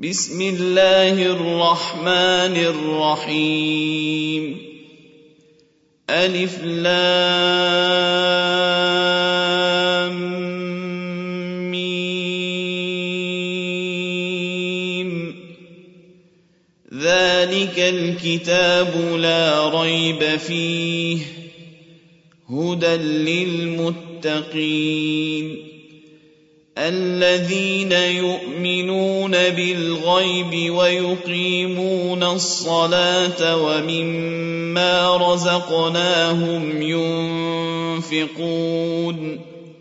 بسم الله الرحمن الرحيم ألف لام ميم ذلك الكتاب لا ريب فيه هدى للمتقين الذين يؤمنون بالغيب ويقيمون الصلاة ومما رزقناهم ينفقون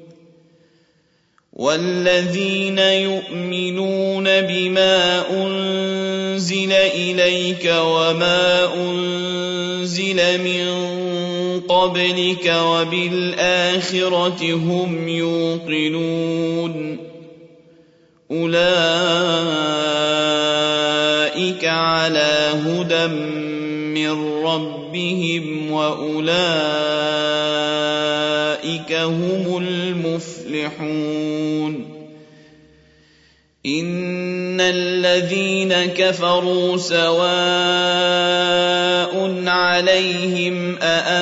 والذين يؤمنون بما أنزل إليك وما أنزل من قبلك وبالآخرة هم يوقنون أولئك على هدى من ربهم وأولئك هم المفلحون إن الذين كفروا سواء عليهم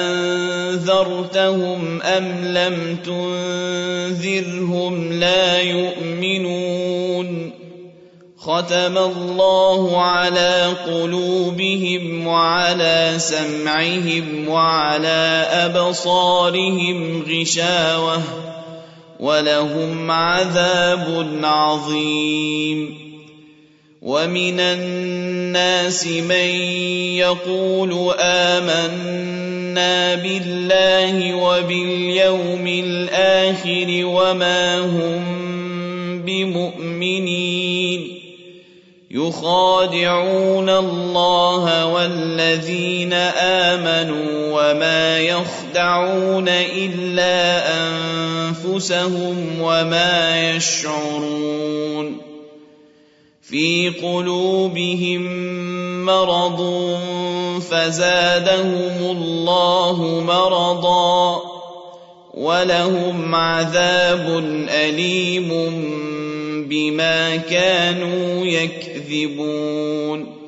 أأنذرتهم أم لم تنذرهم لا يؤمنون ختم الله على قلوبهم وعلى سمعهم وعلى أبصارهم غشاوة ولهم عذاب عظيم ومن الناس من يقول آمنا بالله وباليوم الآخر وما هم بمؤمنين يخادعون الله والذين آمنوا وما يخدعون إلا أنفسهم وما يشعرون في قلوبهم مرض فزادهم الله مرضا ولهم عذاب أليم بما كانوا يكذبون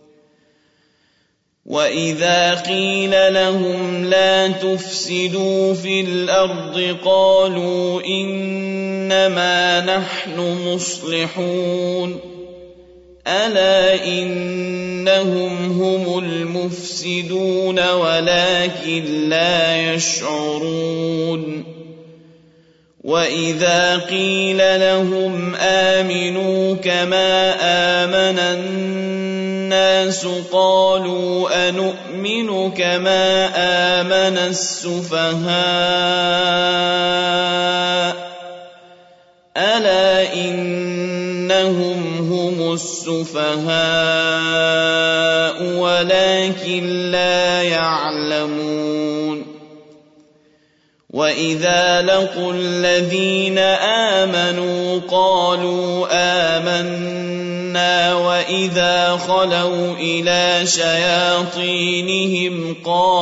وإذا قيل لهم لا تفسدوا في الأرض قالوا إنما نحن مصلحون ألا إنهم هم المفسدون ولكن لا يشعرون وإذا قيل لهم آمنوا كما آمن الناس قالوا أنؤمن كما آمن السفهاء ألا إنهم هم السفهاء ولكن لا يعلمون وإذا لقوا الذين آمنوا قالوا آمنا وإذا خلوا إلى شياطينهم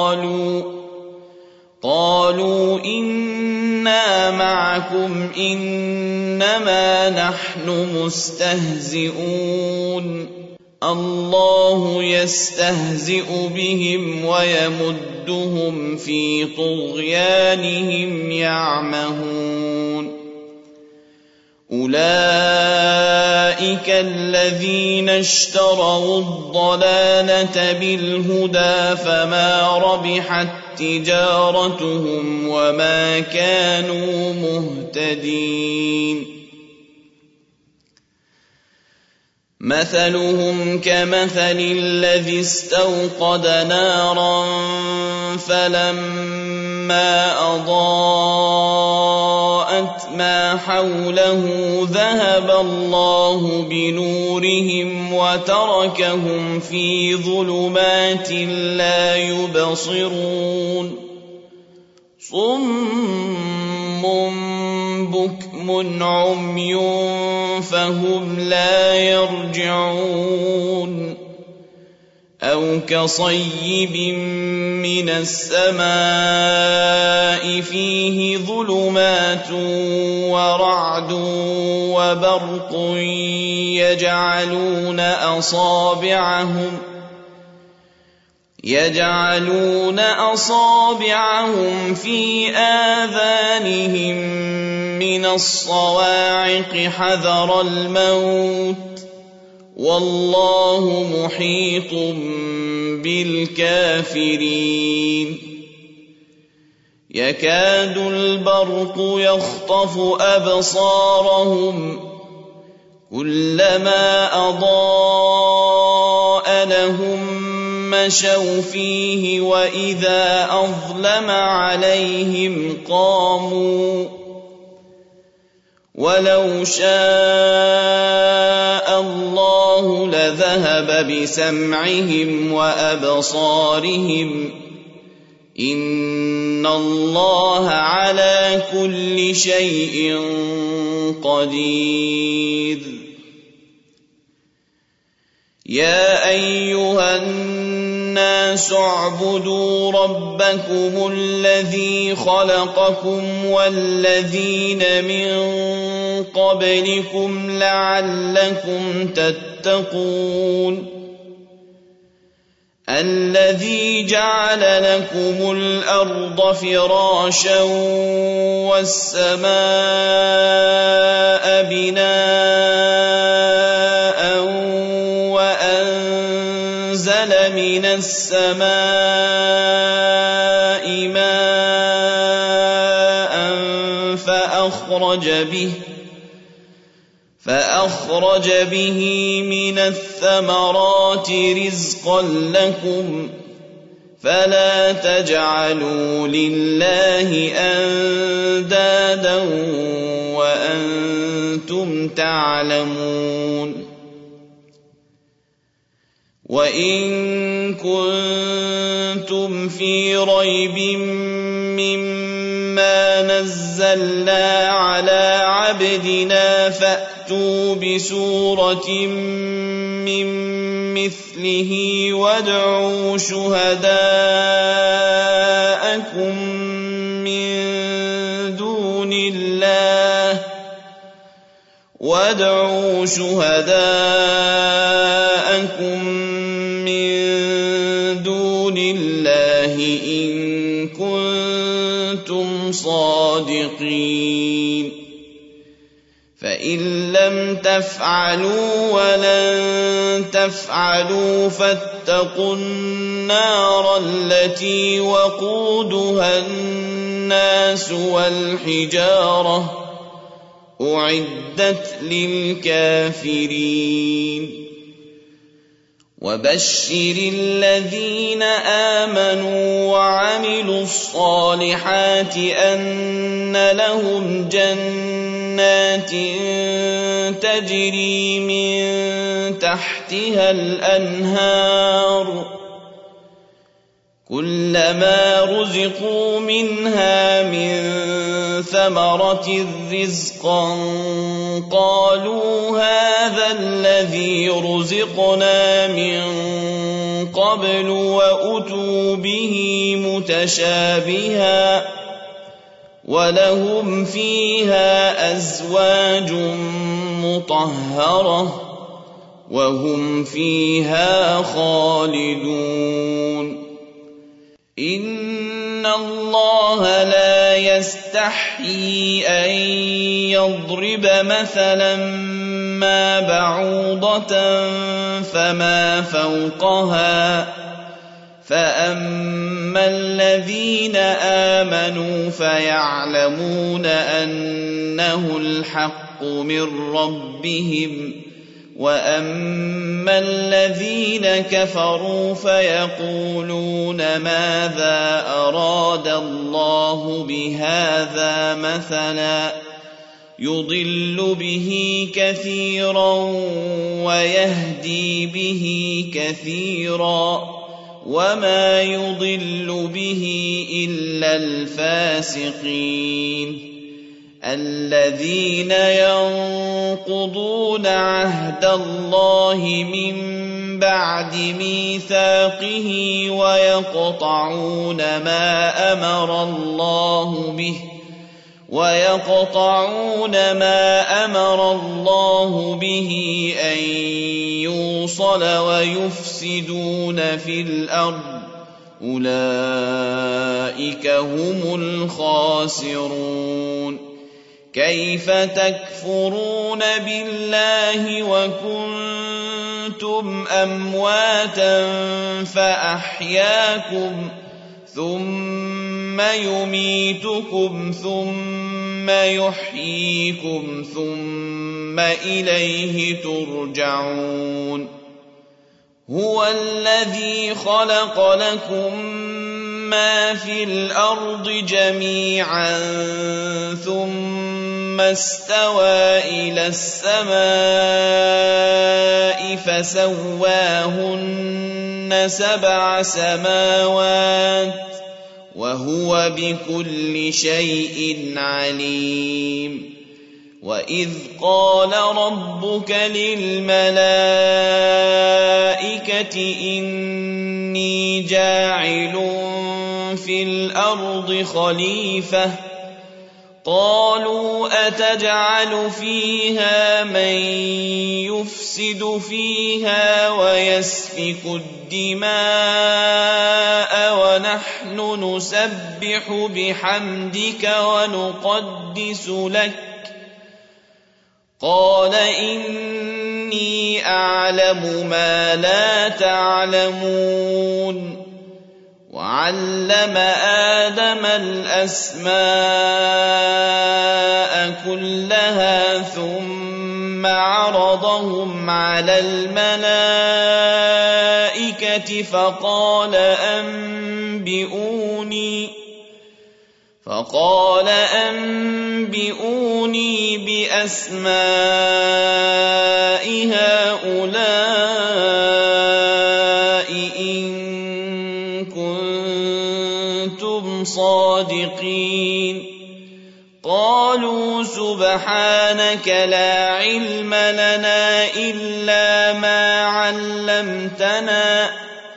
قالوا إنا معكم إنما نحن مستهزئون الله يستهزئ بهم ويمدهم في طغيانهم يعمهون أولئك الذين اشتروا الضلالة بالهدى فما ربحت تجارتهم وما كانوا مهتدين مثلهم كمثل الذي استوقد نارا فلما أضاءت ما حوله ذهب الله بنورهم وتركهم في ظلمات لا يبصرون صم بكم عمي فهم لا يرجعون أو كصيب من السماء فيه ظلمات ورعد وبرق يجعلون أصابعهم في آذانهم من الصواعق حذر الموت والله محيط بالكافرين يكاد البرق يخطف أبصارهم كلما أضاء لهم مشوا فيه وإذا أظلم عليهم قاموا ولو شاء الله لذهب بسمعهم وأبصارهم إن الله على كل شيء قدير يا أيها الناس اعبدوا ربكم الذي خلقكم والذين من قبلكم لعلكم تتقون الذي جعل لكم الأرض فراشا والسماء بناء وأنزل من السماء ماء فأخرج به من الثمرات رزقا لكم فلا تجعلوا لله أندادا وأنتم تعلمون وإن كنتم في ريب مما نزلنا على عبدنا فأتوا بسورة من مثله وادعوا شهداءكم من دون الله إن كنتم صادقين فإن لم تفعلوا ولن تفعلوا فاتقوا النار التي وقودها الناس والحجارة أعدت للكافرين وبشر الذين آمنوا وعملوا الصالحات أن لهم جنات تجري من تحتها الأنهار كلما رزقوا منها من ثمرة رزقا قالوا هذا الذي رزقنا من قبل وأتوا به متشابها ولهم فيها أزواج مطهرة وهم فيها خالدون إن الله لا يستحيي أن يضرب مثلا ما بعوضة فما فوقها فأما الذين آمنوا فيعلمون أنه الحق من ربهم وأما الذين كفروا فيقولون ماذا أراد الله بهذا مثلا يضل به كثيرا ويهدي به كثيرا وما يضل به إلا الفاسقين الذين ينقضون عهد الله من بعد ميثاقه ويقطعون ما أمر الله به أن يوصل ويفسدون في الأرض أولئك هم الخاسرون. كيف تكفرون بالله وكنتم أمواتا فأحياكم ثم يميتكم ثم يحييكم ثم إليه ترجعون. هو الذي خلق لكم ما في الأرض جميعا ثم استوى إلى السماء فسواهن 7 سماوات وهو بكل شيء عليم. وإذ قال ربك للملائكة إني جاعل في الأرض خليفة قالوا أتجعل فيها من يفسد فيها ويسفك الدماء ونحن نسبح بحمدك ونقدس لك قال إني أعلم ما لا تعلمون. وعلم آدم الأسماء كلها ثم عرضهم على الملائكة فقال أنبئوني بأسماء هؤلاء إن كنتم صادقين. قالوا سبحانك لا علم لنا إلا ما علمتنا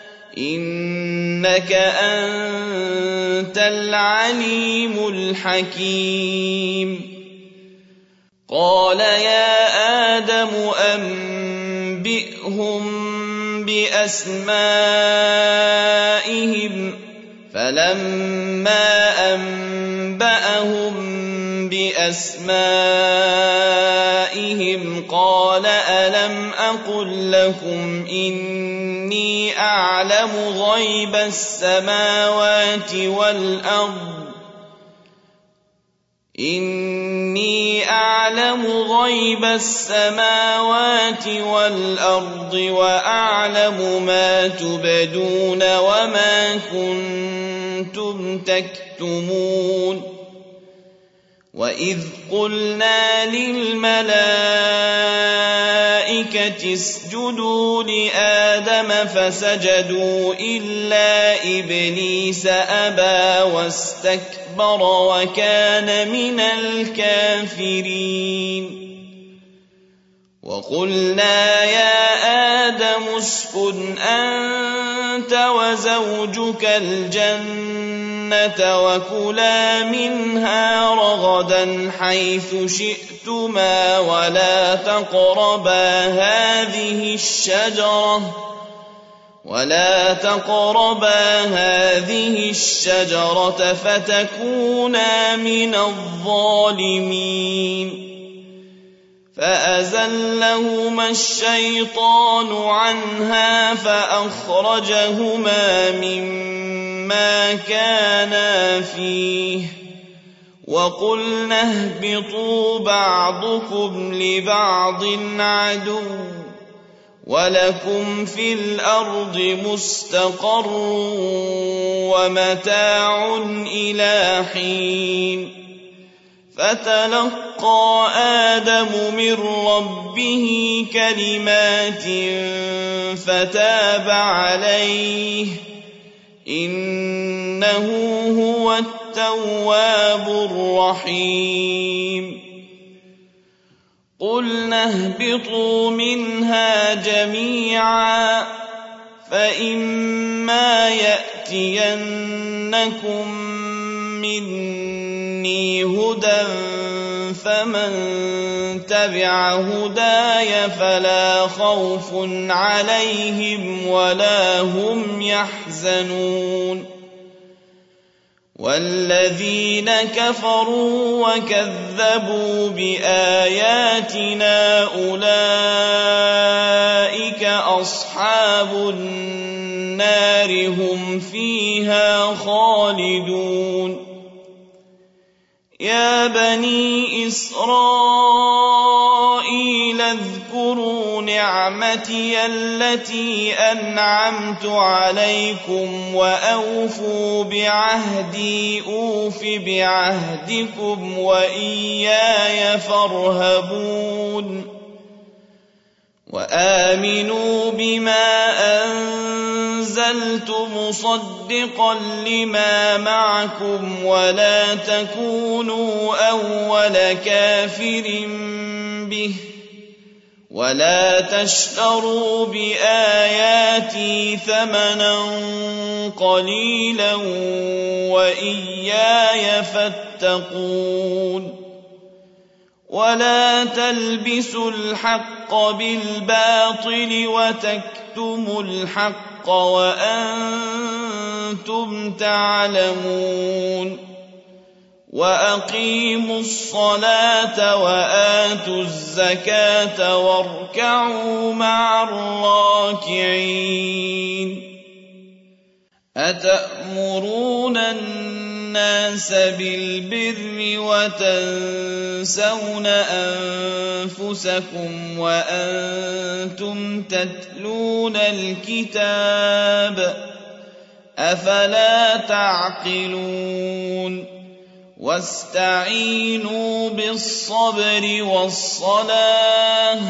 إنك أنت العليم الحكيم. قال يا آدم أنبئهم بأسمائهم فلما أنبأهم بأسمائهم قال ألم أقل لكم إني أعلم غيب السماوات والأرض وأعلم ما تبدون وما كنتم تكتمون. وإذ قلنا للملائكة اسجدوا لآدم فسجدوا إلا إبليس أبى واستكبر وكان من الكافرين. وقلنا يا آدم اسكن أنت وزوجك الجنة وكلا منها رغدا حيث شئتما ولا تقربا هذه الشجرة فتكونا من الظالمين. فأزلهما الشيطان عنها فأخرجهما مما كانا فيه وقلنا اهبطوا بعضكم لبعض عدو ولكم في الأرض مستقر ومتاع إلى حين. فتلقى آدم من ربه كلمات فتاب عليه إنه هو التواب الرحيم قُلْنَا اهْبِطُوا مِنْهَا جَمِيعًا فَإِمَّا يَأْتِيَنَّكُم مِّنِّي هُدًى فَمَن تَبِعَ هُدَايَ فَلَا خَوْفٌ عَلَيْهِمْ وَلَا هُمْ يَحْزَنُونَ وَالَّذِينَ كَفَرُوا وَكَذَّبُوا بِآيَاتِنَا أُولَٰئِكَ أَصْحَابُ النَّارِ هُمْ فِيهَا خَالِدُونَ يَا بَنِي إِسْرَائِيلَ اذْكُرُوا نِعْمَتِيَ الَّتِي أَنْعَمْتُ عَلَيْكُمْ وَأَوْفُوا بِعَهْدِي أُوفِ بِعَهْدِكُمْ وَإِيَّايَ فَارْهَبُونِ وَآمِنُوا بِمَا أَنزَلْتُ مُصَدِّقًا لِّمَا مَعَكُمْ وَلَا تَكُونُوا أَوَّلَ كَافِرٍ بِهِ وَلَا تَشْتَرُوا بِآيَاتِي ثَمَنًا قَلِيلًا وَإِيَّايَ فَاتَّقُونِ وَلَا تَلْبِسُوا الْحَقَّ بِالْبَاطِلِ وَتَكْتُمُوا الْحَقَّ وَأَنتُمْ تَعْلَمُونَ وَأَقِيمُوا الصَّلَاةَ وَآتُوا الزَّكَاةَ وَارْكَعُوا مَعَ الرَّاكِعِينَ أَتَأْمُرُونَ النَّاسَ بِالْبِرِّ وَتَنسَوْنَ أَنفُسَكُمْ وَأَنتُمْ تَتْلُونَ الْكِتَابَ أَفَلَا تَعْقِلُونَ وَاسْتَعِينُوا بِالصَّبْرِ وَالصَّلَاةِ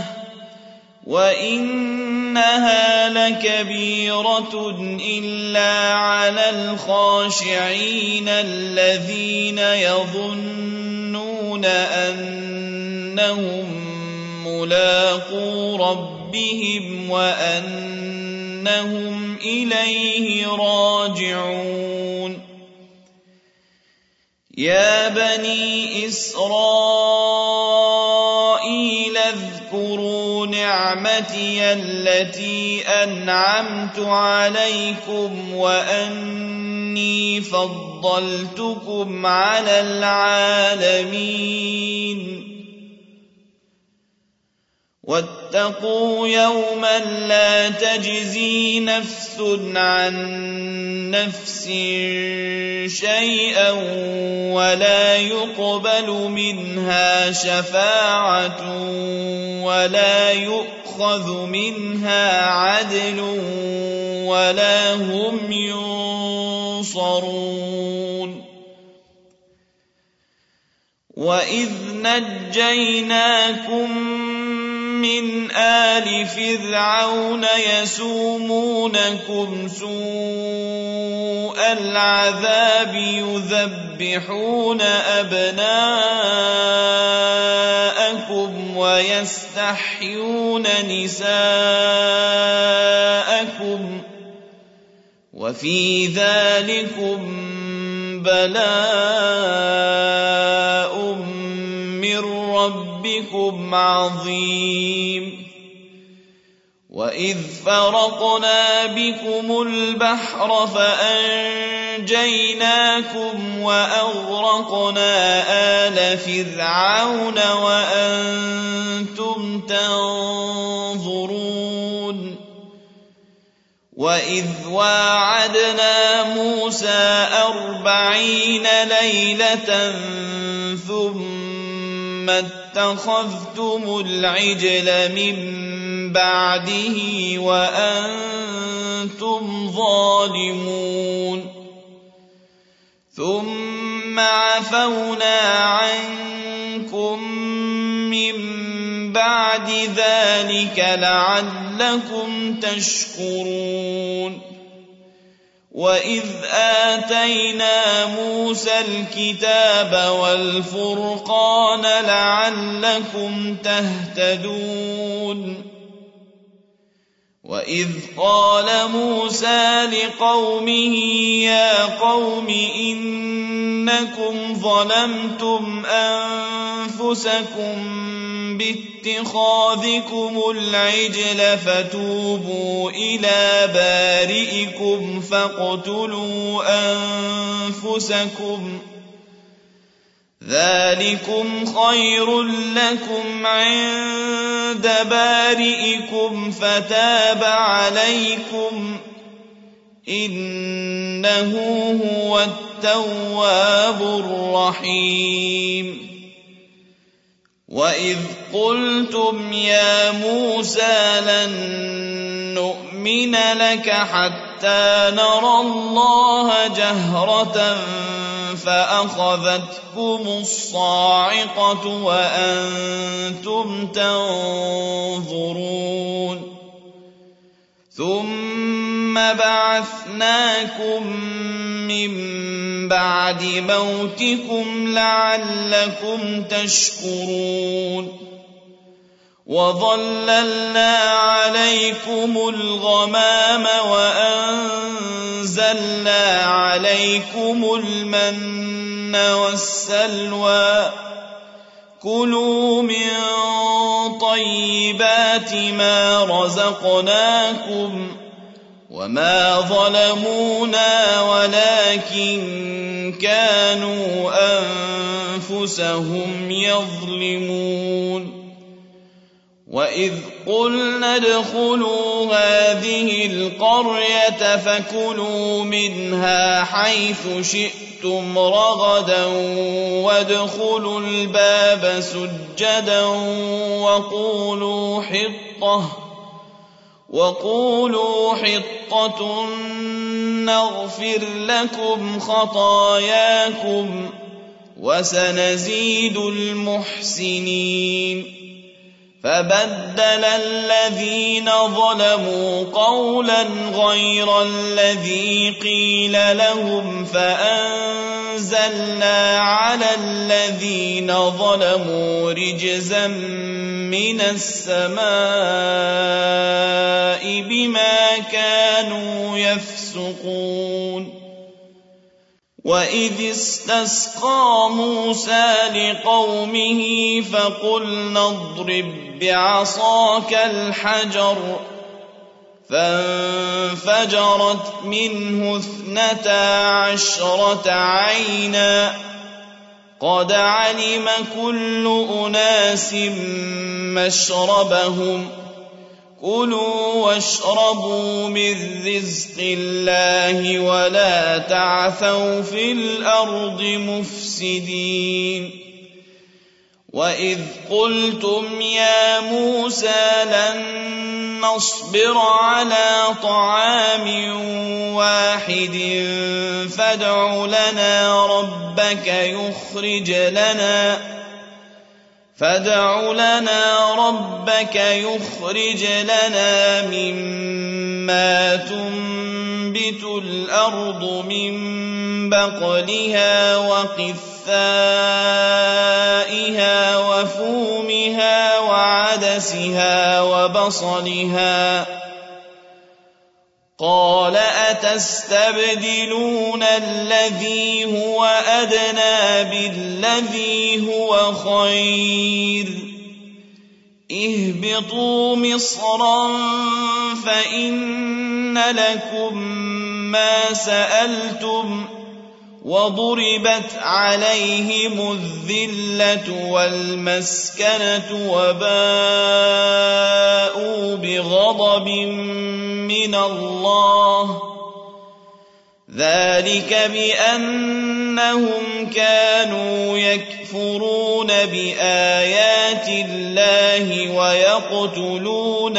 وَإِنَّهَا لَكَبِيرَةٌ إِلَّا عَلَى الْخَاشِعِينَ الَّذِينَ يَظُنُّونَ أَنَّهُم مُّلَاقُو رَبِّهِمْ وَأَنَّهُمْ إِلَيْهِ راجعون يَا بَنِي إِسْرَائِيلَ اذْكُرُوا نِعْمَتِيَ الَّتِي أَنْعَمْتُ عَلَيْكُمْ وَأَنِّي فَضَّلْتُكُمْ عَلَى الْعَالَمِينَ وَاتَّقُوا يَوْمًا لَّا تَجْزِي نَفْسٌ عَن نَّفْسٍ شَيْئًا وَلَا يُقْبَلُ مِنْهَا شَفَاعَةٌ وَلَا يُؤْخَذُ مِنْهَا عَدْلٌ وَلَا هُمْ يُنصَرُونَ وَإِذْ نَجَّيْنَاكُم مِّنْ آلِ فِرْعَوْنَ يَسُومُونَكُمْ سُوءَ الْعَذَابِ يُذَبِّحُونَ أَبْنَاءَكُمْ وَيَسْتَحْيُونَ نِسَاءَكُمْ وَفِي ذَٰلِكُم بَلَاءٌ مِّن رَّبِّكُمْ عَظِيمٌ وَإِذْ فَرَقْنَا بِكُمُ الْبَحْرَ فَأَنجَيْنَاكُمْ وَأَغْرَقْنَا آلَ فِرْعَوْنَ وَأَنتُمْ تَنظُرُونَ وَإِذْ وَاعَدْنَا مُوسَىٰ 40 لَيْلَةً ثُمَّ اتَّخَذْتُمُ الْعِجْلَ مِن بَعْدِهِ وَأَنتُمْ ظَالِمُونَ ثُمَّ عَفَوْنَا عَنكُم مِّن بَعْدِ ذَٰلِكَ لَعَلَّكُمْ تَشْكُرُونَ وإذ آتينا موسى الكتاب والفرقان لعلكم تهتدون وإذ قال موسى لقومه يا قوم إنكم ظلمتم أنفسكم باتخاذكم العجل فتوبوا إلى بارئكم فاقتلوا أنفسكم ذلكم خير لكم عند بارئكم فتاب عليكم إنه هو التواب الرحيم وإذ قلتم يا موسى لن نؤمن لك حتى نرى الله جهرة فأخذتكم الصاعقة وأنتم تنظرون ثم بعثناكم من بعد موتكم لعلكم تشكرون وظللنا عليكم الغمام وأنزلنا عليكم المن والسلوى كلوا من طيبات ما رزقناكم وما ظلمونا ولكن كانوا أنفسهم يظلمون وإذ قلنا ادخلوا هذه القرية فكلوا منها حيث شئتم رغدا وادخلوا الباب سجدا وقولوا حطة نغفر لكم خطاياكم وسنزيد المحسنين فبدل الذين ظلموا قولا غير الذي قيل لهم فأنزلنا على الذين ظلموا رجزا من السماء بما كانوا يفسقون وإذ استسقى موسى لقومه فقلنا اضرب بعصاك الحجر فانفجرت منه 12 عينا قد علم كل أناس مشربهم كلوا واشربوا من رزق الله ولا تعثوا في الأرض مفسدين وإذ قلتم يا موسى لن نصبر على طعام واحد فادع لنا ربك يخرج لنا مما تنبت الأرض من بقلها وقثائها وفومها وعدسها وبصلها قال أتستبدلون الذي هو أدنى بالذي هو خير اهبطوا مصرا فإن لكم ما سألتم وضربت عليهم الذلة والمسكنة وباءوا بغضب من الله ذلك بأنهم كانوا يكفرون بآيات الله ويقتلون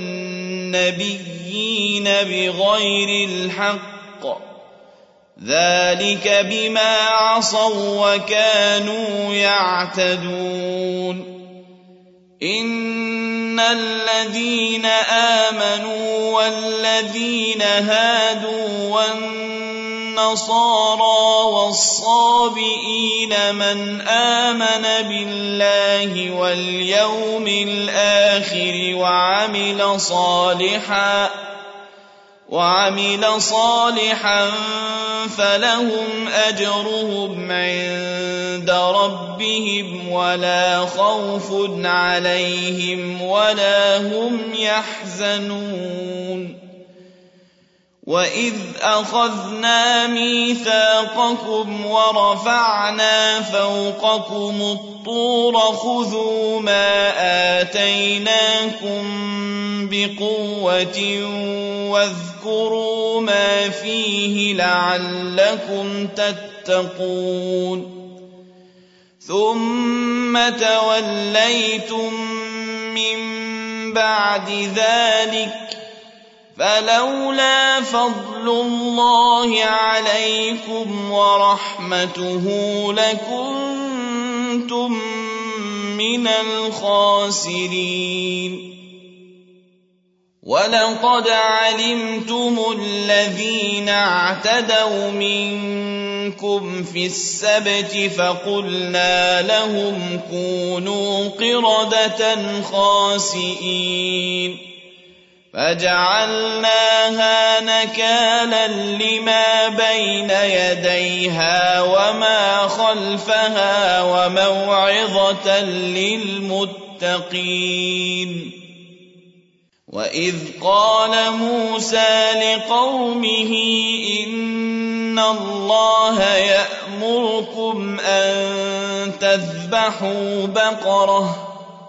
النبيين بغير الحق ذلك بما عصوا وكانوا يعتدون إن الذين آمنوا والذين هادوا والنصارى والصابئين من آمن بالله واليوم الآخر وعمل صالحا فلهم أجرهم عند ربهم ولا خوف عليهم ولا هم يحزنون وإذ أخذنا ميثاقكم ورفعنا فوقكم الطور خذوا ما آتيناكم بقوة واذكروا ما فيه لعلكم تتقون ثم توليتم من بعد ذلك فلولا فضل الله عليكم ورحمته لكنتم من الخاسرين ولقد علمتم الذين اعتدوا منكم في السبت فقلنا لهم كونوا قردة خاسئين فجعلناها نكالا لما بين يديها وما خلفها وموعظة للمتقين وإذ قال موسى لقومه إن الله يأمركم أن تذبحوا بقرة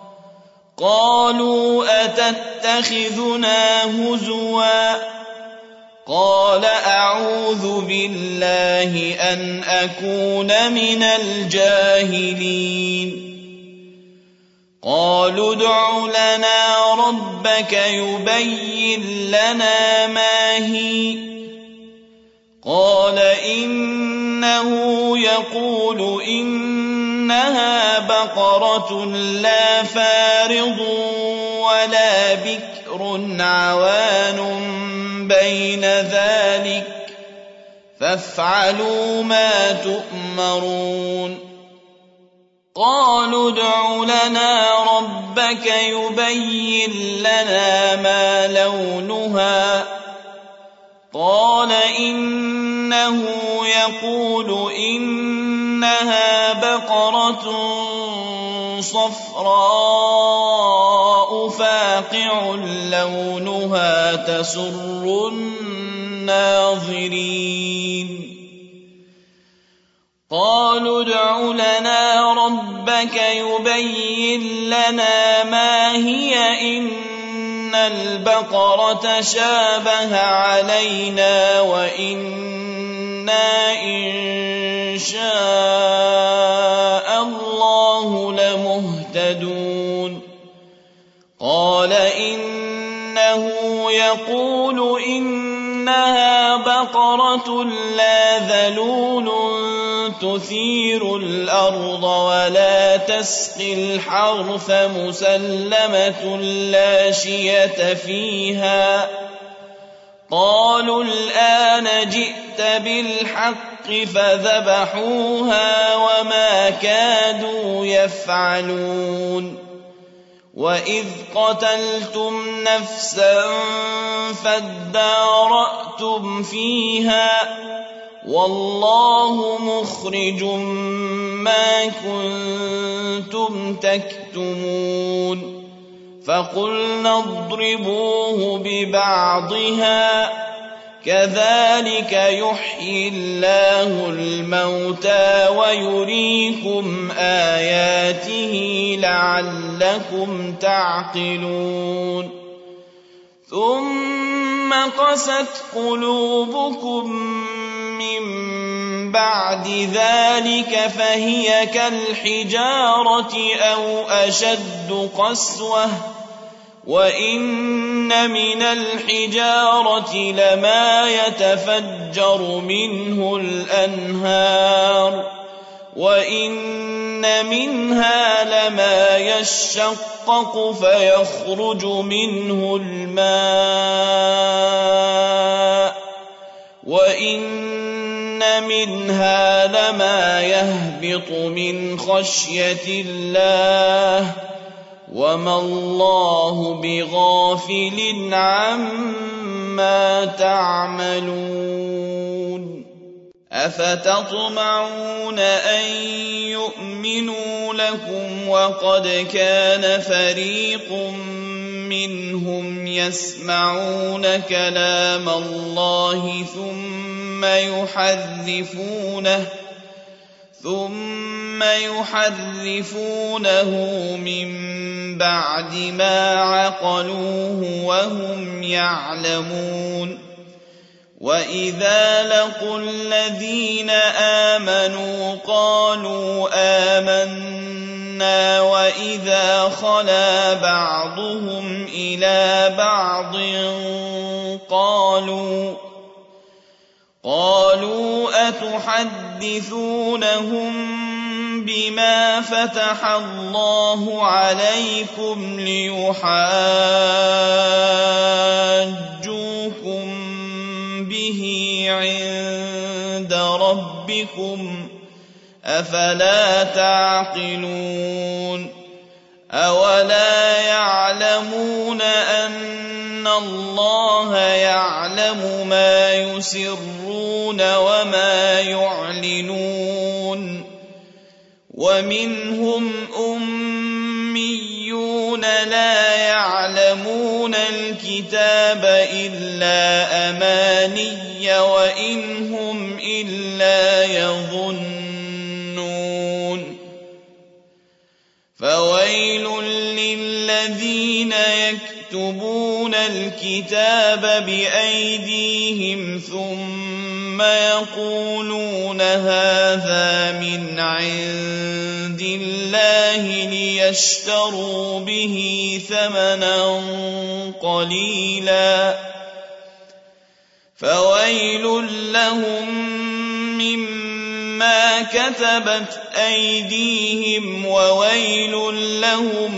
قالوا أتتخذنا هزوا قال أعوذ بالله أن أكون من الجاهلين قالوا ادع لنا ربك يبين لنا ما هي قال إنه يقول إنها بقرة لا فارض ولا بكر عوان بين ذلك فافعلوا ما تؤمرون قالوا ادع لنا ربك يبين لنا ما لونها قال إنه يقول إنها بقرة صفراء فاقع لونها تسر الناظرين قالوا ادع لنا ربك يبين لنا ما هي إن البقرة شابه علينا وإنا إن شاء الله لمهتدون قال إنه يقول إنها بقرة لا ذلول تثير الأرض ولا تسقي الحرث مسلمة لا شية فيها قالوا الآن جئت بالحق فذبحوها وما كادوا يفعلون وإذ قتلتم نفسا فادارأتم فيها والله مخرج ما كنتم تكتمون فقلنا اضربوه ببعضها كذلك يحيي الله الموتى ويريكم آياته لعلكم تعقلون ثم قست قلوبكم من بعد ذلك فهي كالحجارة أو أشد قسوة وإن من الحجارة لما يتفجر منه الأنهار وَإِنَّ مِنْهَا لَمَا يَشَّقَّقُ فَيَخْرُجُ مِنْهُ الْمَاءُ وَإِنَّ مِنْهَا لَمَا يَهْبِطُ مِنْ خَشْيَةِ اللَّهِ وَمَا اللَّهُ بِغَافِلٍ عَمَّا تَعْمَلُونَ أَفَتَطْمَعُونَ أَن يُؤْمِنُوا لَكُمْ وَقَدْ كَانَ فَرِيقٌ مِّنْهُمْ يَسْمَعُونَ كَلَامَ اللَّهِ ثُمَّ يُحَرِّفُونَهُ مِن بَعْدِ مَا عَقَلُوهُ وَهُمْ يَعْلَمُونَ وَإِذَا لَقُوا الَّذِينَ آمَنُوا قَالُوا آمَنَّا وَإِذَا خَلَا بَعْضُهُمْ إِلَىٰ بَعْضٍ قَالُوا أَتُحَدِّثُونَهُم بِمَا فَتَحَ اللَّهُ عَلَيْكُمْ لِيُحَاجُّوكُم بِهِ عِندَ رَبِّكُمْ ۚ أَفَلَا تَعْقِلُونَ أَوَلَا يَعْلَمُونَ أَنَّ اللَّهَ يَعْلَمُ مَا يُسِرُّونَ وَمَا يُعْلِنُونَ وَمِنْهُمْ أُمِّيُّونَ لَا يَعْلَمُونَ الْكِتَابَ إِلَّا أَمَانِيَّ وَإِنْ هُمْ إِلَّا يَظُنُّونَ فَوَيْلٌ لِّلَّذِينَ يَكْتُبُونَ الْكِتَابَ بِأَيْدِيهِمْ ثُمَّ يَقُولُونَ هَٰذَا مِنْ عِندِ اللَّهِ لِيَشْتَرُوا بِهِ ثَمَنًا قَلِيلًا ۖ فَوَيْلٌ لَّهُم مِّمَّا كَتَبَتْ أَيْدِيهِمْ وَوَيْلٌ لَّهُم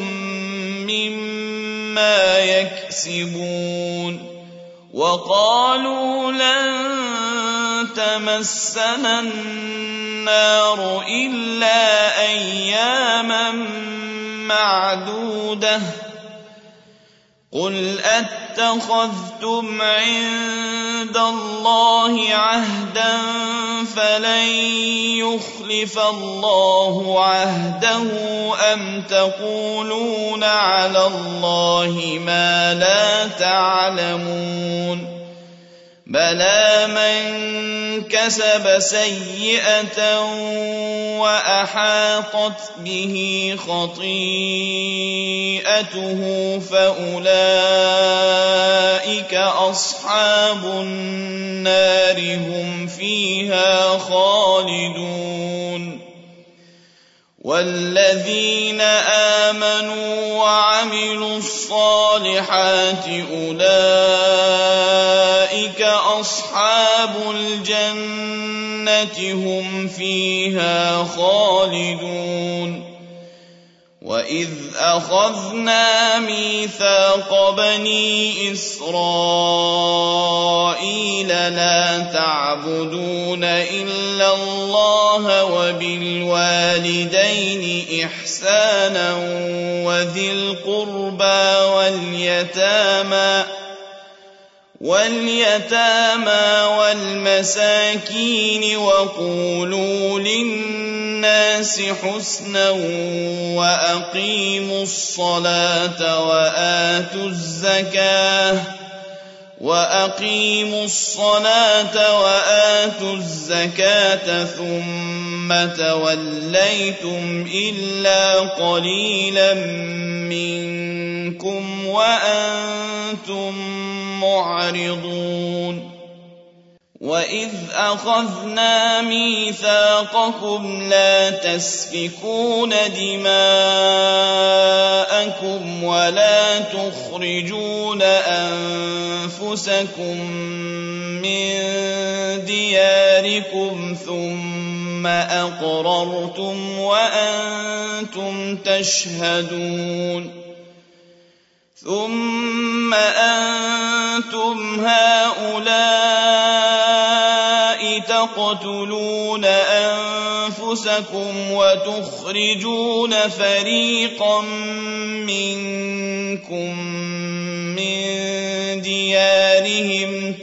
مِّمَّا يَكْسِبُونَ وَقَالُوا لَن تَمَسَّنَا النَّارُ إِلَّا أَيَّامًا مَّعْدُودَةً ۚ قُلْ أَتَّخَذْتُمْ عِندَ اللَّهِ عَهْدًا فَلَن يُخْلِفَ اللَّهُ عَهْدَهُ أَمْ تَقُولُونَ عَلَى اللَّهِ مَا لَا تَعْلَمُونَ بَلَىٰ مَن كَسَبَ سَيِّئَةً وَأَحَاطَتْ بِهِ خَطِيئَتُهُ فَأُولَٰئِكَ أَصْحَابُ النَّارِ هُمْ فِيهَا خَالِدُونَ وَالَّذِينَ آمَنُوا وَعَمِلُوا الصَّالِحَاتِ أُولَٰئِكَ أَصْحَابُ الْجَنَّةِ هُمْ فِيهَا خَالِدُونَ وَإِذْ أَخَذْنَا مِيثَاقَ بَنِي إِسْرَائِيلَ لَا تَعْبُدُونَ إِلَّا اللَّهَ وَبِالْوَالِدَيْنِ إِحْسَانًا وَذِي الْقُرْبَىٰ وَالْيَتَامَىٰ وَالْمَسَاكِينِ وَقُولُوا لِلنَّاسِ حُسْنًا وَأَقِيمُوا الصَّلَاةَ وَآتُوا الزَّكَاةَ ثُمَّ تَوَلَّيْتُمْ إِلَّا قَلِيلًا مِّنكُمْ وَأَنتُم مُّعْرِضُونَ وَإِذْ أَخَذْنَا مِيثَاقَكُمْ لَا تَسْفِكُونَ دِمَاءَكُمْ وَلَا تُخْرِجُونَ أَنفُسَكُم مِّن دِيَارِكُمْ ثُمَّ ثم أقررتم وأنتم تشهدون ثم أنتم هؤلاء تقتلون أنفسكم وتخرجون فريقا منكم من ديارهم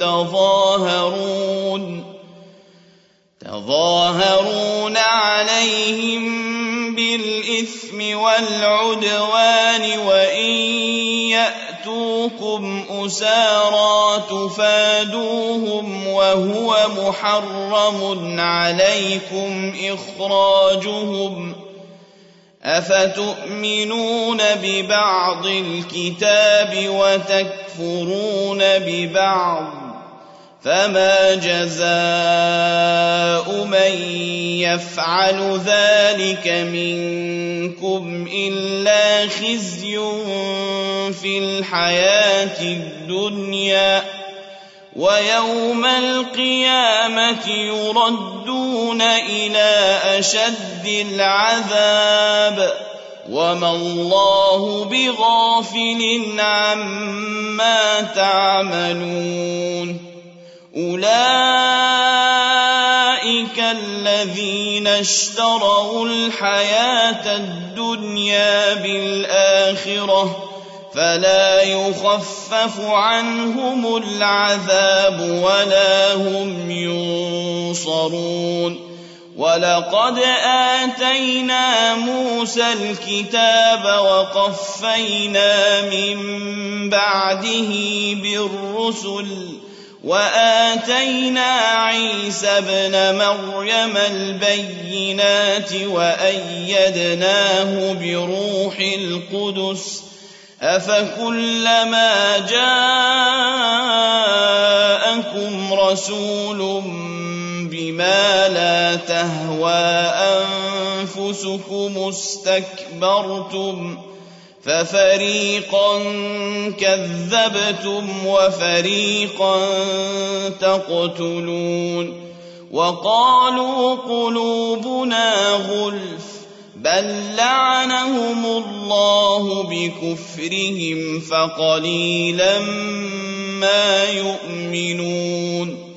تظاهرون عليهم بالإثم والعدوان وإن يأتوكم أسارى تفادوهم وهو محرم عليكم إخراجهم أفتؤمنون ببعض الكتاب وتكفرون ببعض فما جزاء من يفعل ذلك منكم إلا خزي في الحياة الدنيا ويوم القيامة يردون إلى أشد العذاب وما الله بغافل عما تعملون أولئك الذين اشتروا الحياة الدنيا بالآخرة فلا يخفف عنهم العذاب ولا هم ينصرون ولقد آتينا موسى الكتاب وقفينا من بعده بالرسل وآتينا عيسى ابن مريم البينات وأيدناه بروح القدس أفكلما جاءكم رسول بما لا تهوى أنفسكم استكبرتم ففريقا كذبتم وفريقا تقتلون وقالوا قلوبنا غلف بل لعنهم الله بكفرهم فقليلا ما يؤمنون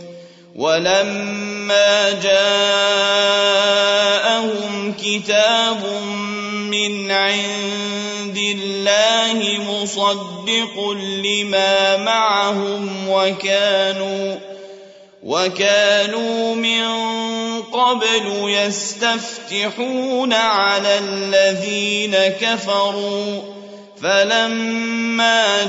ولما جاءهم كتاب من عند الله مصدق لما معهم وكانوا من قبل يستفتحون على الذين كفروا فلما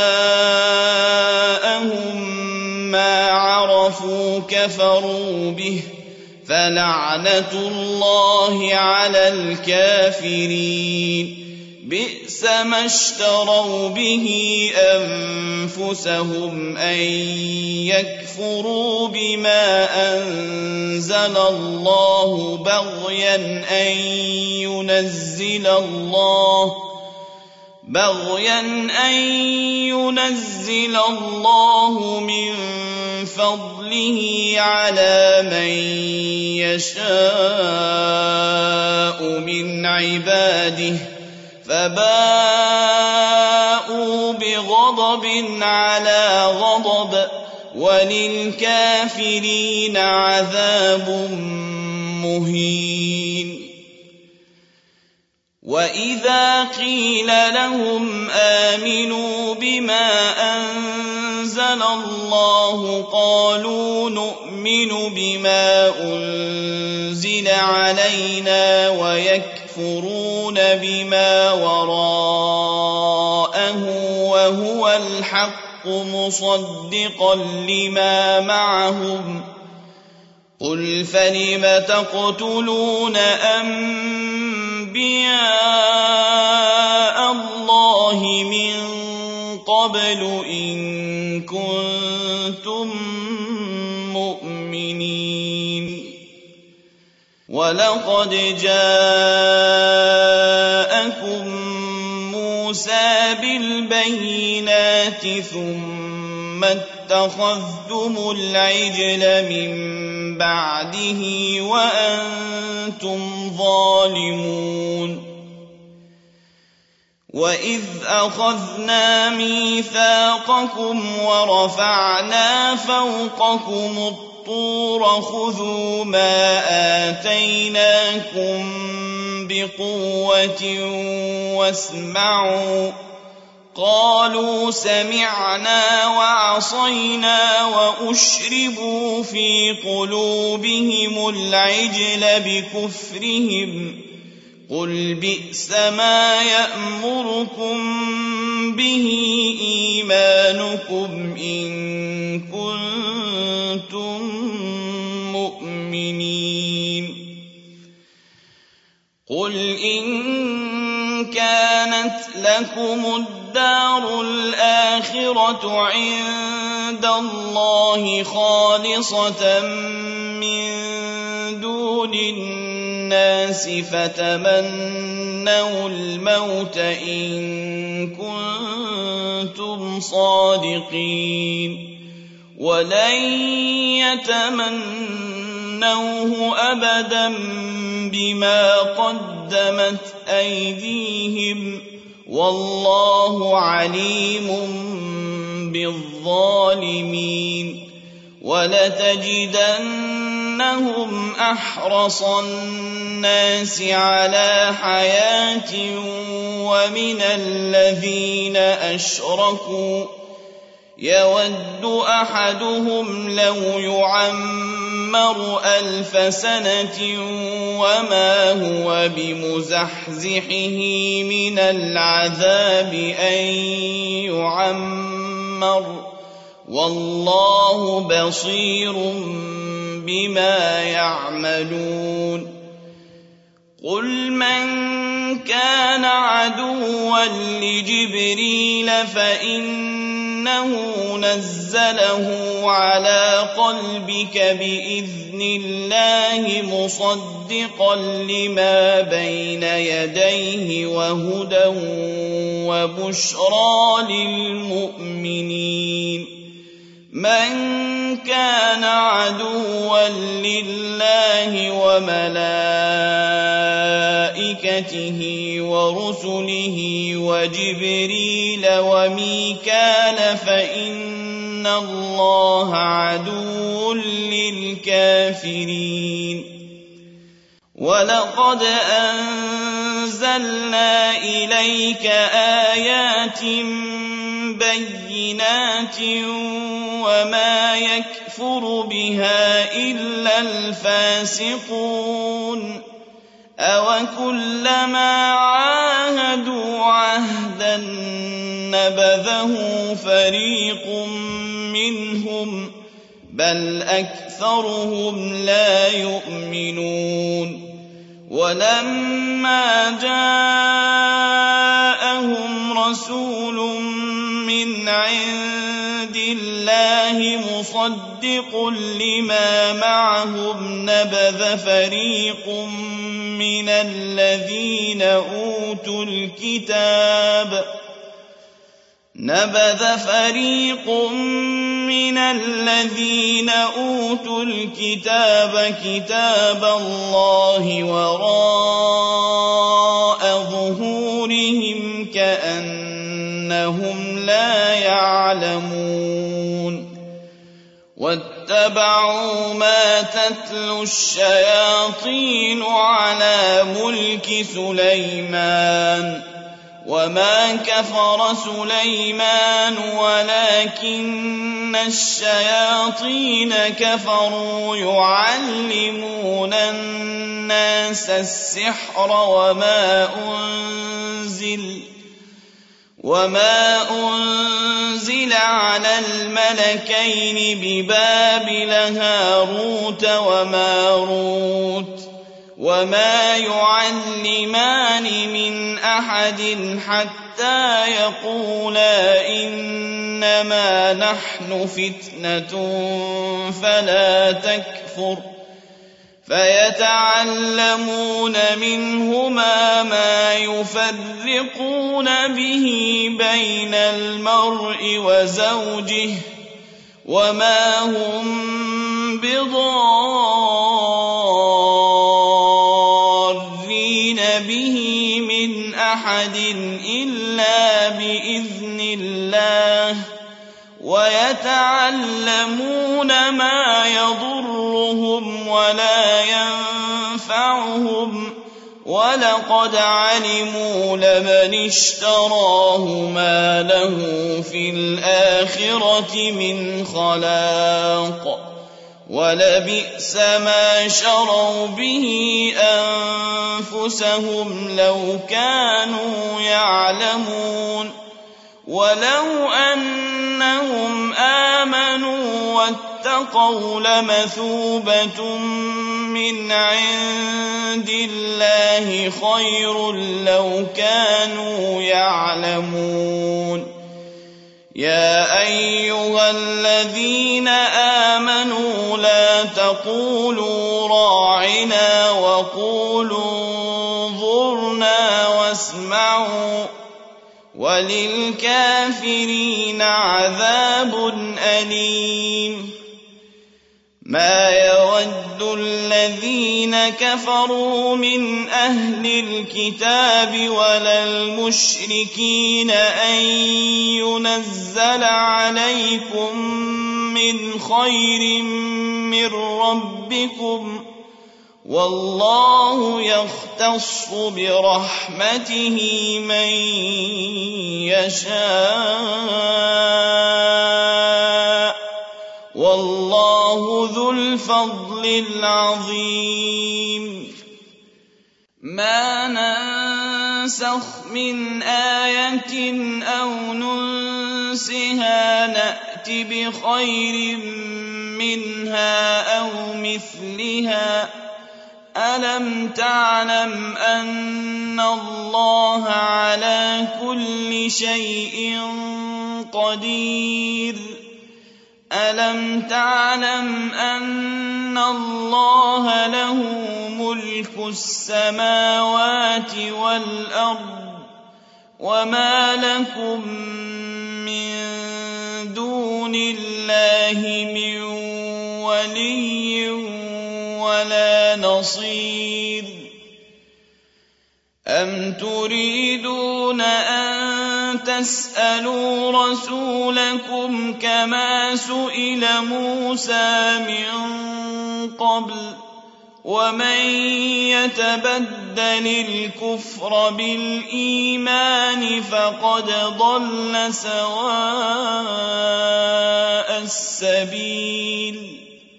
جاءهم ما عرفوا كفروا به فلعنة الله على الكافرين بئس ما اشتروا به أنفسهم أن يكفروا بما أنزل الله بغيا أن ينزل الله من فضله على من يشاء من عباده فباءوا بغضب على غضب وللكافرين عذاب مهين وإذا قيل لهم آمنوا بما أنزل الله قالوا نؤمن بما أنزل علينا ويكفرون بما وراءه وهو الحق مصدقا لما معهم قل فلم تقتلون أنبياء الله من قبل إن كنتم مؤمنين ولقد جاءكم موسى بالبينات ثم اتخذتم العجل من بعده وأنتم ظالمون وإذ أخذنا ميثاقكم ورفعنا فوقكم الطور خذوا ما آتيناكم بقوة واسمعوا قالوا سمعنا وعصينا وأشربوا في قلوبهم العجل بكفرهم قل بئس ما يأمركم به إيمانكم إن كنتم مؤمنين قل إن كانت لكم الدار الآخرة عند الله خالصة من دون الناس فتمنوا الموت إن كنتم صادقين ولن يتمنوه أبدا بما قدمت أيديهم والله عليم بالظالمين ولتجدنهم أحرص الناس على حياة ومن الذين أشركوا يود أحدهم لو يعمر 1000 سنة وما هو بمزحزحه من العذاب أن يعمر والله بصير بما يعملون قل من كان عدوا لجبريل فإنه نزله على قلبك بإذن الله مصدقا لما بين يديه وهدى وبشرى للمؤمنين من كان عدوا لله وملائكته ورسله وجبريل وميكال فإن الله عدو للكافرين ولقد أنزلنا إليك آيات بينات وما يكفر بها إلا الفاسقون أوكلما عاهدوا عهدا نبذه فريق منهم بل أكثرهم لا يؤمنون ولما جاءهم رسول من عند الله مصدق لما معهم نبذ فريق من الذين أوتوا الكتاب كتاب الله وراء ظهورهم كأنهم لا يعلمون واتبعوا ما تتلو الشياطين على ملك سليمان وما كفر سليمان ولكن الشياطين كفروا يعلمون الناس السحر وما أنزل على الملكين ببابل هاروت وماروت وما يعلمان من أحد حتى يقولا إنما نحن فتنة فلا تكفر فيتعلمون منهما ما يفرقون به بين المرء وزوجه وما هم بضارين به من أحد إلا بإذن الله ويتعلمون ما يضرهم ولا ينفعهم ولقد علموا لمن اشتراه ما له في الآخرة من خلاق ولبئس ما شروا به أنفسهم لو كانوا يعلمون ولو أنهم آمنوا واتقوا لمثوبة من عند الله خير لو كانوا يعلمون يا أيها الذين آمنوا لا تقولوا راعنا وقولوا انظرنا واسمعوا وللكافرين عذاب أليم ما يود الذين كفروا من أهل الكتاب ولا المشركين أن ينزل عليكم من خير من ربكم والله يختص برحمته من يشاء والله ذو الفضل العظيم ما ننسخ من آية أو ننسها نأت بخير منها أو مثلها ألم تعلم أن الله على كل شيء قدير ألم تعلم أن الله له ملك السماوات والأرض وما لكم من دون الله من ولي ولا نصير أم تريدون أن تسألوا رسولكم كما سئل موسى من قبل ومن يتبدل الكفر بالإيمان فقد ضل سواء السبيل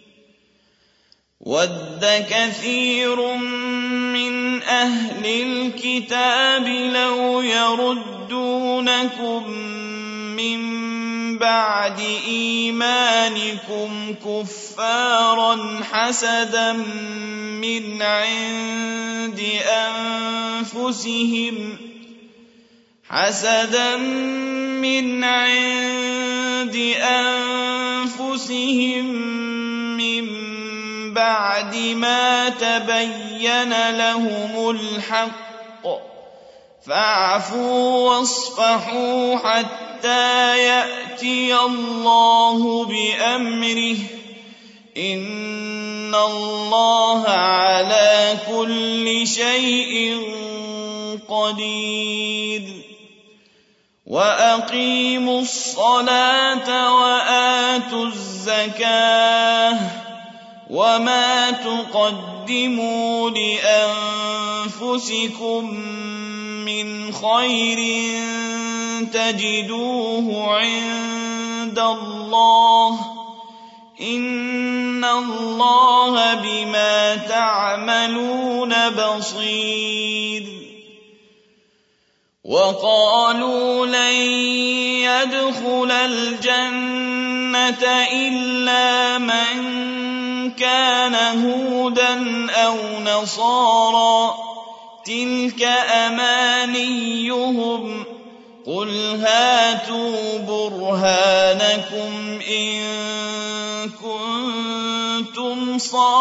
ود كثير من أهل الكتاب لو يردونكم من بعد إيمانكم كفارا حسدا من عند أنفسهم من بعد ما تبين لهم الحق فاعفوا واصفحوا حتى يأتي الله بأمره إن الله على كل شيء قدير وأقيموا الصلاة وآتوا الزكاة وما تقدموا لأنفسكم من خير تجدوه عند الله إن الله بما تعملون بصير وقالوا لن يدخل الجنة إلا من كان هودا أو نصارى تلك أمانيهم قل هاتوا برهانكم إن كنتم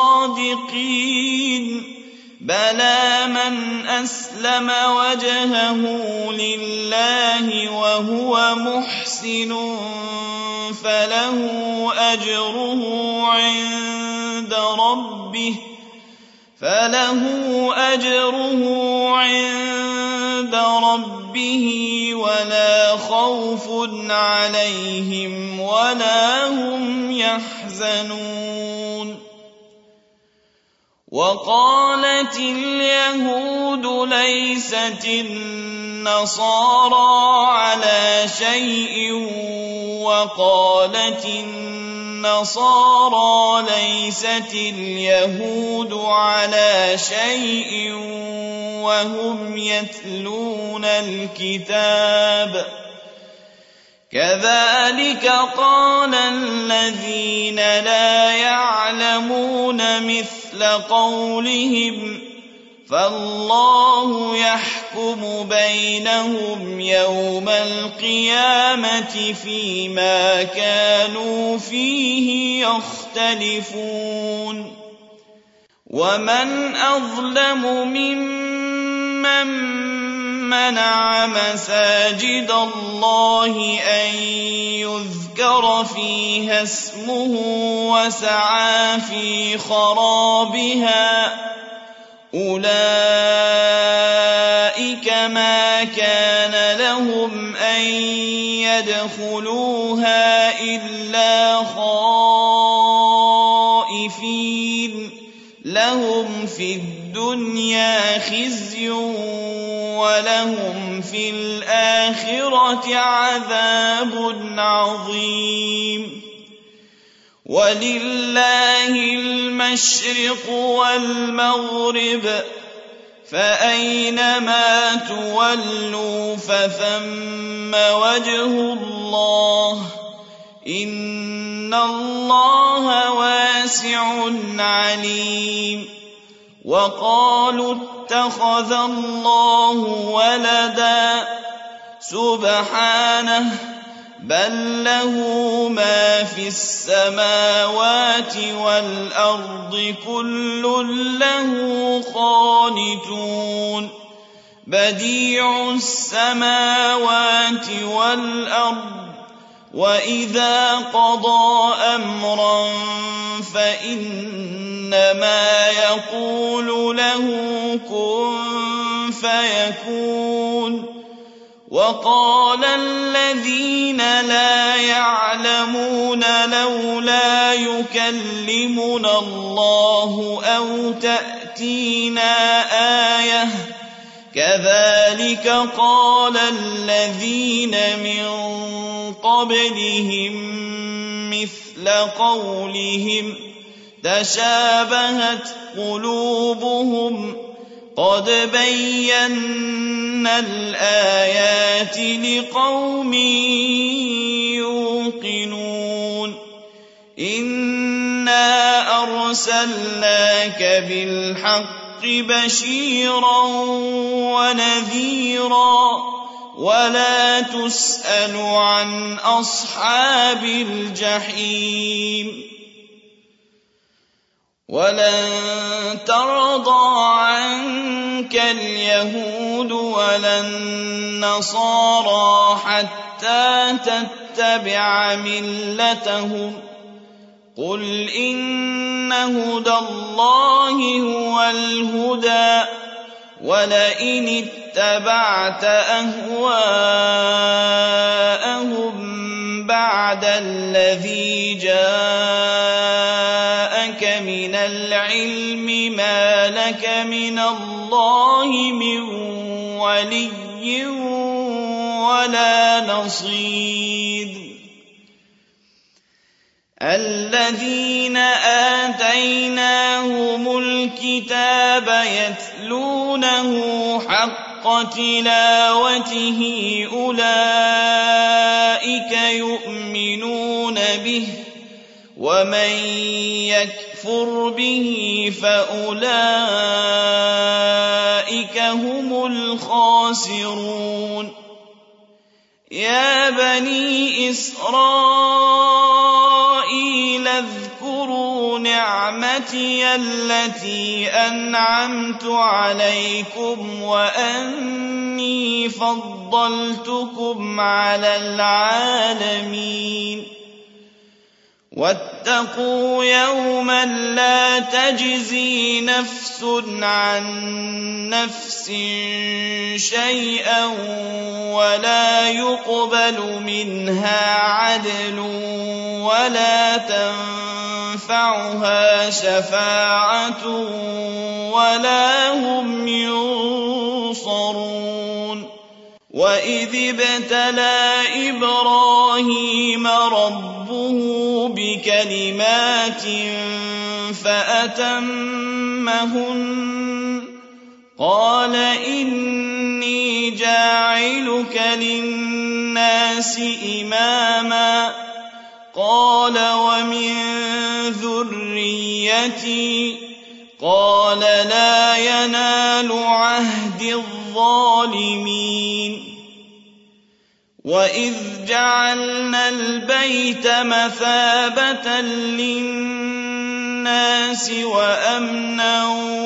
صادقين بلى من أسلم وجهه لله وهو محسن فله أجره عند ربه ولا خوف عليهم ولا هم يحزنون. وقالت اليهود ليست النصارى على شيء وقالت النصارى ليست اليهود على شيء وهم يتلون الكتاب. كذلك قال الذين لا يعلمون مثل قولهم فالله يحكم بينهم يوم القيامة فيما كانوا فيه يختلفون. ومن أظلم ممن منع مساجد الله أن يذكر فيها اسمه وسعى في خرابها أولئك ما كان لهم أن يدخلوها إلا خائفين لهم في الدنيا خزي ولهم في الآخرة عذاب عظيم. ولله المشرق والمغرب فأينما تولوا فثم وجه الله إن الله واسع عليم. وقالوا اتخذ الله ولدا سبحانه بل له ما في السماوات والأرض كل له قانتون. بديع السماوات والأرض وإذا قضى أمرا فإنما يقول له كن فيكون. وقال الذين لا يعلمون لولا يكلمنا الله أو تأتينا آية كذلك قال الذين من قبلهم مثل قولهم تشابهت قلوبهم قد بينا الآيات لقوم يوقنون. إنا أرسلناك بالحق بشيرا ونذيرا ولا تسأل عن أصحاب الجحيم. ولن ترضى عنك اليهود ولا النصارى حتى تتبع ملتهم قل إن هدى الله هو الهدى ولئن اتبعت أهواءهم بعد الذي جاءك من العلم ما لك من الله من ولي ولا نصير. الذين آتيناهم الكتاب يتلونه حق تلاوته أولئك يؤمنون به ومن يكفر به فأولئك هم الخاسرون. يا بني إسرائيل اذكروا نعمتي التي أنعمت عليكم وأني فضلتكم على العالمين. واتقوا يوما لا تجزي نفس عن نفس شيئا ولا يقبل منها عدل ولا تنفعها شفاعة ولا هم ينصرون وإذ ابتلى إبراهيم ربه بكلمات فأتمهن قال إني جاعلك للناس إماما قال ومن ذريتي قال لا ينال عهد الظالمين وإذ جعلنا البيت مثابة للناس وأمنا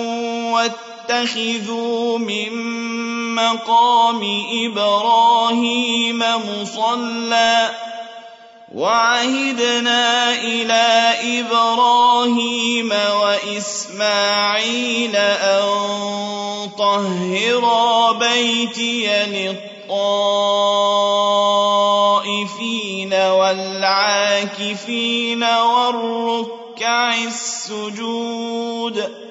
واتخذوا من مقام إبراهيم مصلى وعهدنا إلى إبراهيم وإسماعيل أن طهرا بيتي للطائفين والعاكفين والركع السجود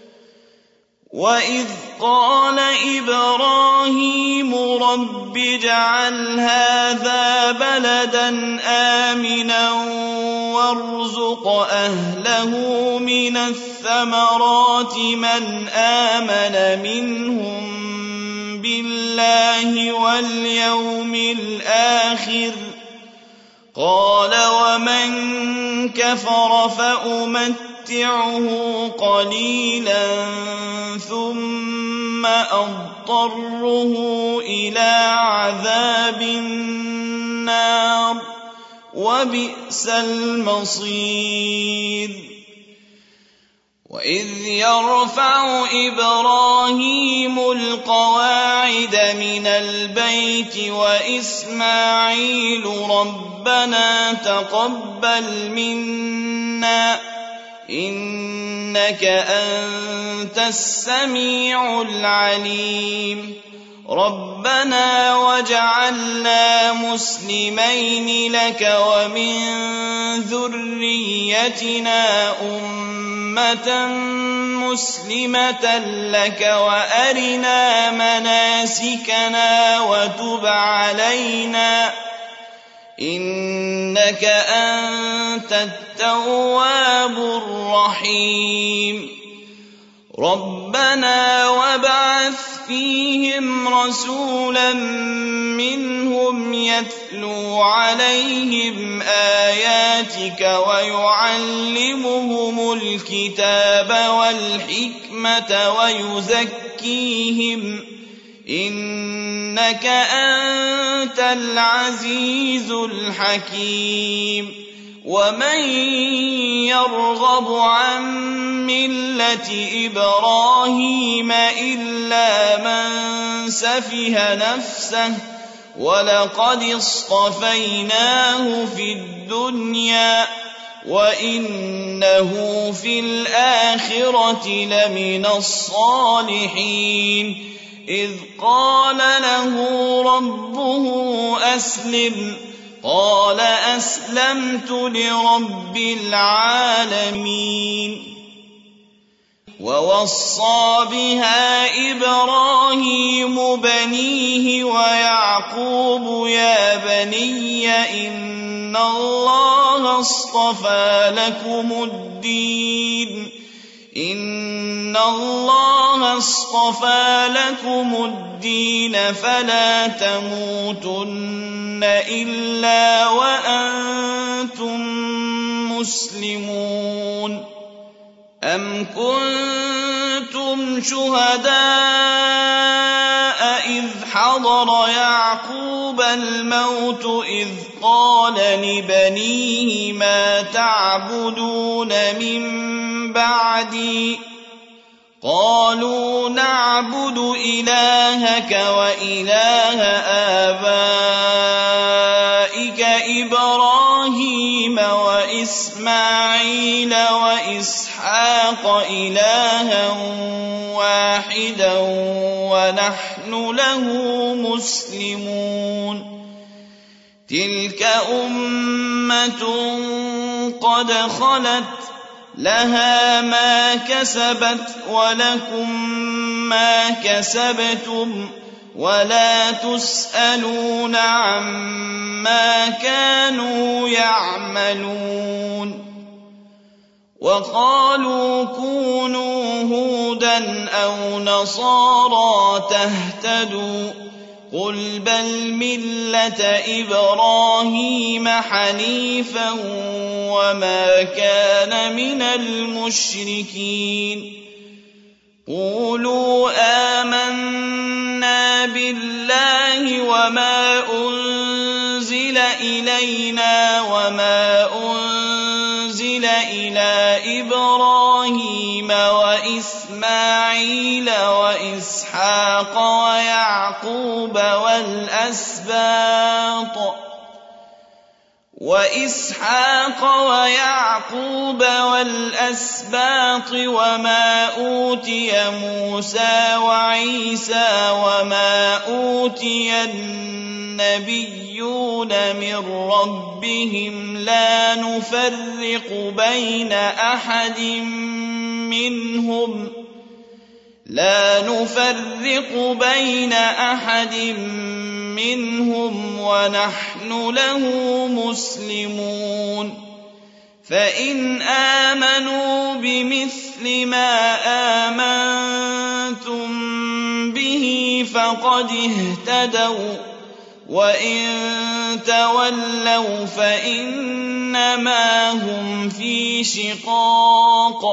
وإذ قال إبراهيم رب اجعل هذا بلدا آمنا وارزق أهله من الثمرات من آمن منهم بالله واليوم الآخر قال ومن كفر فأمتعه قليلا ثم أضطره إلى عذاب النار وبئس المصير وإذ يرفع إبراهيم القواعد من البيت وإسماعيل ربنا تقبل منا إنك أنت السميع العليم ربنا وجعلنا مسلمين لك ومن ذريتنا أمة مسلمة لك وأرنا مناسكنا وتب علينا إنك أنت التواب الرحيم ربنا وابعث فيهم رسولا منهم يتلو عليهم آياتك ويعلمهم الكتاب والحكمة ويزكيهم إنك أنت العزيز الحكيم ومن يرغب عن ملة إبراهيم إلا من سفه نفسه ولقد اصطفيناه في الدنيا وإنه في الآخرة لمن الصالحين إذ قال له ربه أسلم قال أسلمت لرب العالمين ووصى بها إبراهيم بنيه ويعقوب يا بني إن الله اصطفى لكم الدين فلا تموتن إلا وأنتم مسلمون أم كنتم شهداء إذ حضر يعقوب الموت إذ قال لبنيه ما تعبدون من بعدي قالوا نعبد إلهك وإله آبائك إبراهيم وإسماعيل وإسحاق إلها واحدا ونحن له مسلمون تلك أمة قد خلت لها ما كسبت ولكم ما كسبتم ولا تسألون عما كانوا يعملون وقالوا كونوا هودا أو نصارى تهتدوا قل بل ملة إبراهيم حنيفا وما كان من المشركين قولوا آمنا بالله وما أنزل إلينا وما أنزل إلى إبراهيم وإسماعيل وإسحاق ويعقوب والأسباط وما أوتي موسى وعيسى وما أوتي النبيون من ربهم لا نفرق بين أحد منهم ونحن له مسلمون فإن آمنوا بمثل ما آمنتم به فقد اهتدوا وإن تولوا فإنما هم في شقاق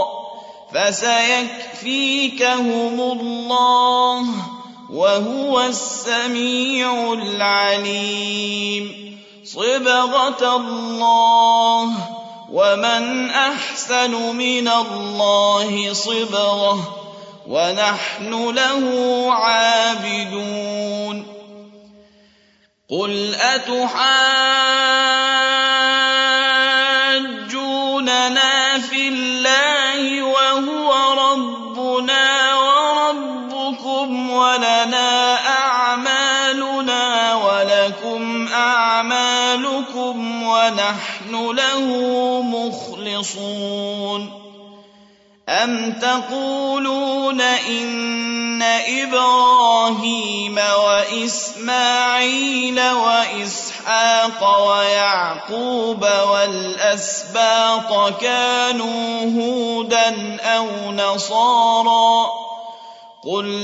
فسيكفيكهم الله وهو السميع العليم صبغة الله ومن أحسن من الله صبغة ونحن له عابدون قل أتحاجوننا في الله وهو ربنا وربكم ولنا أعمالنا ولكم أعمالكم ونحن له مخلصون أم تقولون إن إبراهيم وإسماعيل وإسحاق ويعقوب والأسباط كانوا هودا أو نصارى قل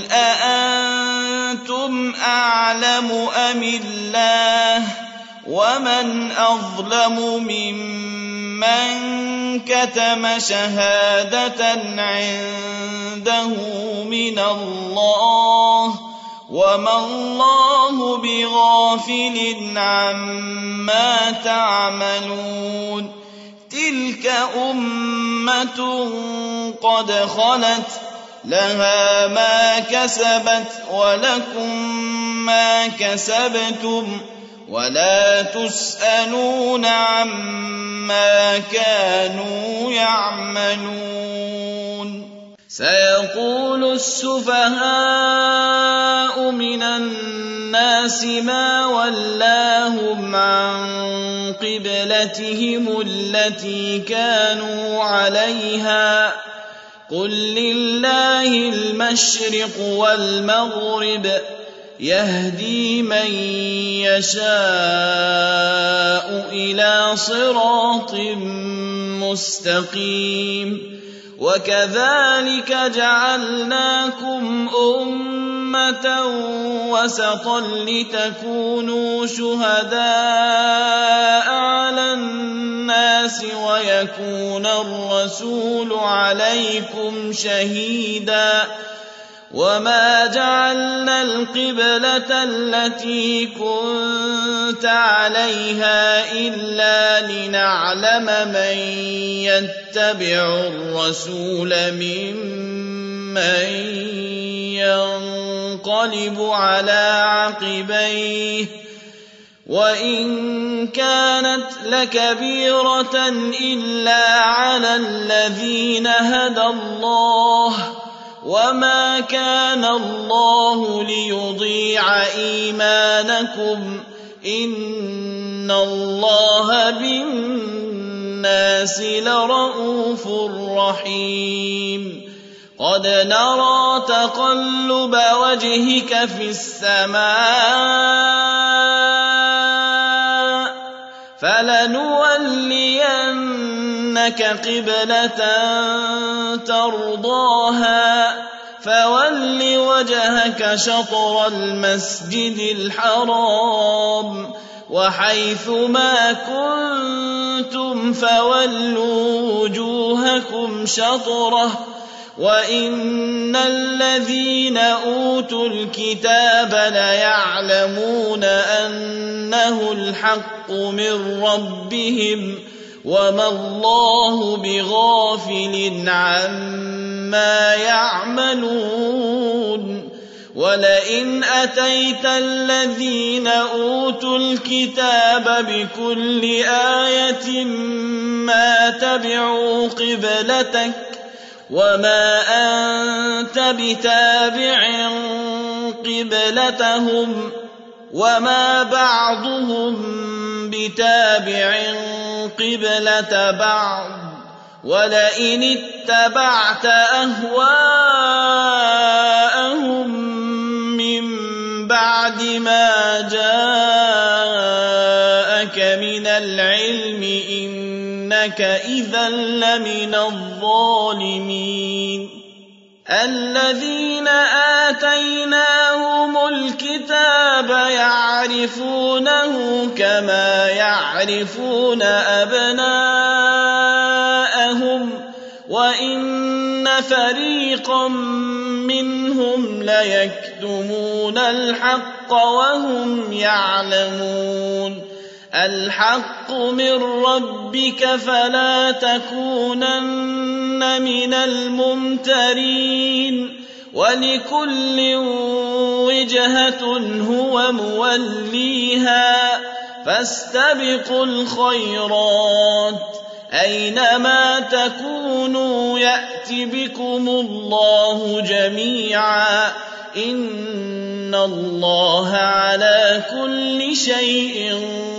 أأنتم أعلم أم الله ومن أظلم ممن كتم شهادة عنده من الله وما الله بغافل عما تعملون تلك أمة قد خلت لها ما كسبت ولكم ما كسبتم ولا تسألون عما كانوا يعملون سيقول السفهاء من الناس ما ولاهم عن قبلتهم التي كانوا عليها قل لله المشرق والمغرب يهدي من يشاء إلى صراط مستقيم وكذلك جعلناكم أمة وسطا لتكونوا شهداء على الناس ويكون الرسول عليكم شهيدا وما جعلنا القبلة التي كنت عليها إلا لنعلم من يتبع الرسول ممن ينقلب على عقبيه وإن كانت لكبيرة إلا على الذين هدى الله وما كان الله ليضيع إيمانكم إن الله بالناس لرءوف رحيم قد نرى تقلب وجهك في السماء فلنولينك قبلة ترضاها فول وجهك شطر المسجد الحرام وحيث ما كنتم فولوا وجوهكم شطره وإن الذين أوتوا الكتاب ليعلمون أنه الحق من ربهم وما الله بغافل عما يعملون ولئن أتيت الذين أوتوا الكتاب بكل آية ما تبعوا قبلتك وما أنت بتابع قبلتهم وما بعضهم بتابع قبلة بعض ولئن اتبعت أهواءهم من بعد ما جاءك من العلم إنك إذا لمن الظالمين الذين آتيناهم الكتاب يعرفونه كما يعرفون أبناءهم وإن فريقا منهم ليكتمون الحق وهم يعلمون الحق من ربك فلا تكونن من الممترين ولكل وجهة هو موليها فاستبقوا الخيرات أينما تكونوا يأت بكم الله جميعا إن الله على كل شيء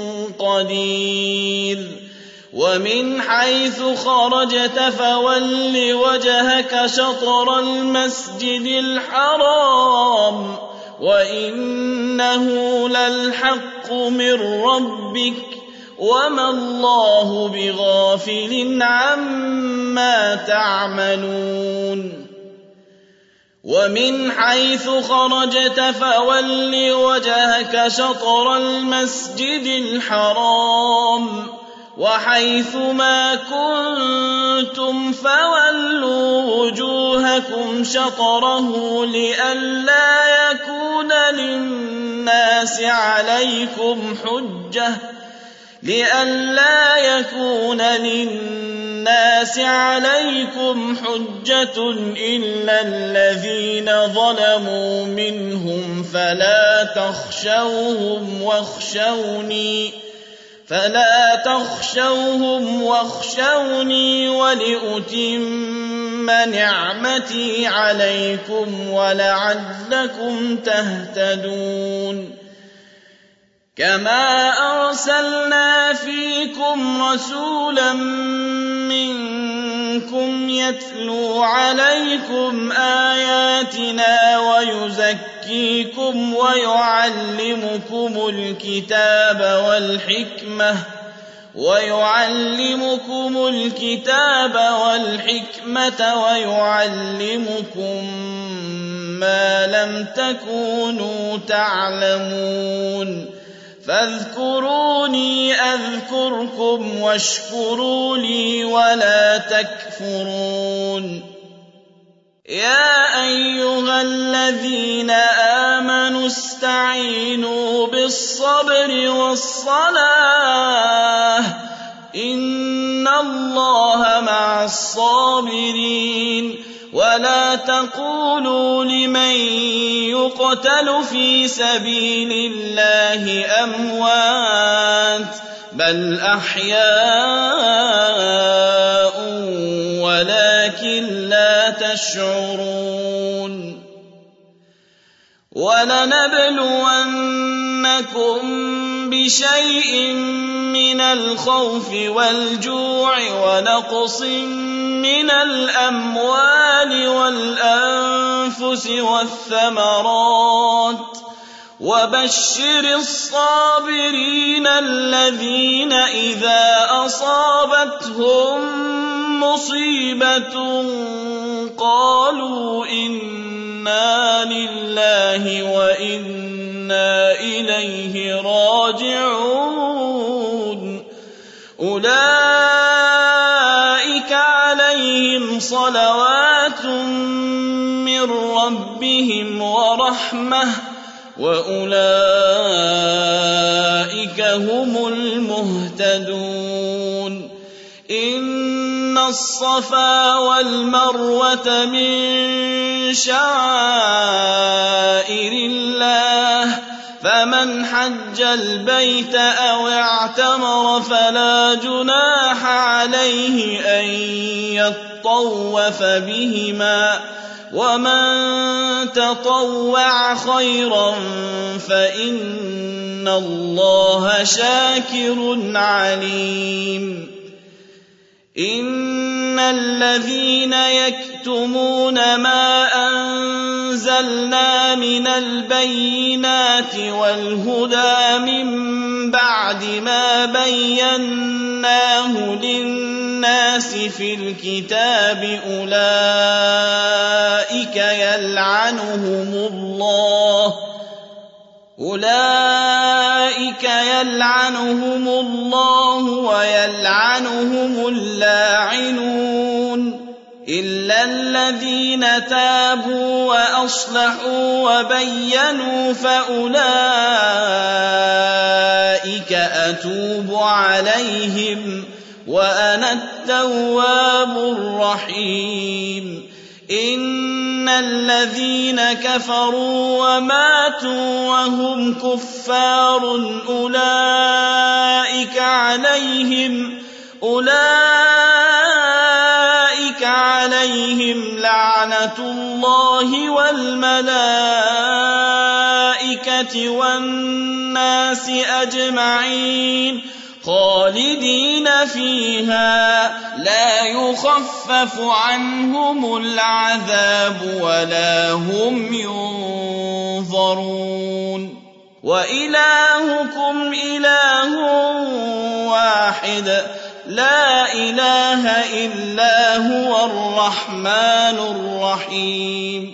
قدير ومن حيث خرجت فول وجهك شطر المسجد الحرام وإنه للحق من ربك وما الله بغافل عما تعملون ومن حيث خرجت فول وجهك شطر المسجد الحرام وحيث ما كنتم فولوا وجوهكم شطره لئلا يكون للناس عليكم حجة إلا الذين ظلموا منهم فلا تخشوهم واخشوني ولأتم نعمتي عليكم ولعلكم تهتدون كما أرسلنا فيكم رسولا منكم يتلو عليكم آياتنا ويزكيكم ويعلمكم الكتاب والحكمة ويعلمكم ما لم تكونوا تعلمون فاذكروني أذكركم واشكروا لي ولا تكفرون يا أيها الذين آمنوا استعينوا بالصبر والصلاة إن الله مع الصابرين ولا تقولوا لمن يقتل في سبيل الله أموات بل أحياء ولكن لا تشعرون ولنبلونكم بشيء من الخوف والجوع ونقص من الأموال والأنفس والثمرات وبشر الصابرين الذين إذا أصابتهم مصيبة قالوا إنا لله وإنا إليه راجعون أولئك عليهم صلوات من ربهم ورحمة وأولئك هم المهتدون إن الصفا والمروة من شعائر الله فمن حج البيت أو اعتمر فلا جناح عليه أن يطوف بهما ومن تطوع خيرا فإن الله شاكر عليم إن الذين يكتمون ما أنزلنا من البينات والهدى من بعد ما بيناه للناس في الكتاب أولئك يلعنهم الله ويلعنهم اللاعنون إلا الذين تابوا وأصلحوا وبينوا فأولئك أتوب عليهم وأنا التواب الرحيم إن الذين كفروا وماتوا وهم كفار أولئك عليهم لعنة الله والملائكة والناس أجمعين خالدين فيها لا يخفف عنهم العذاب ولا هم ينظرون وإلهكم إله واحد لا إله إلا هو الرحمن الرحيم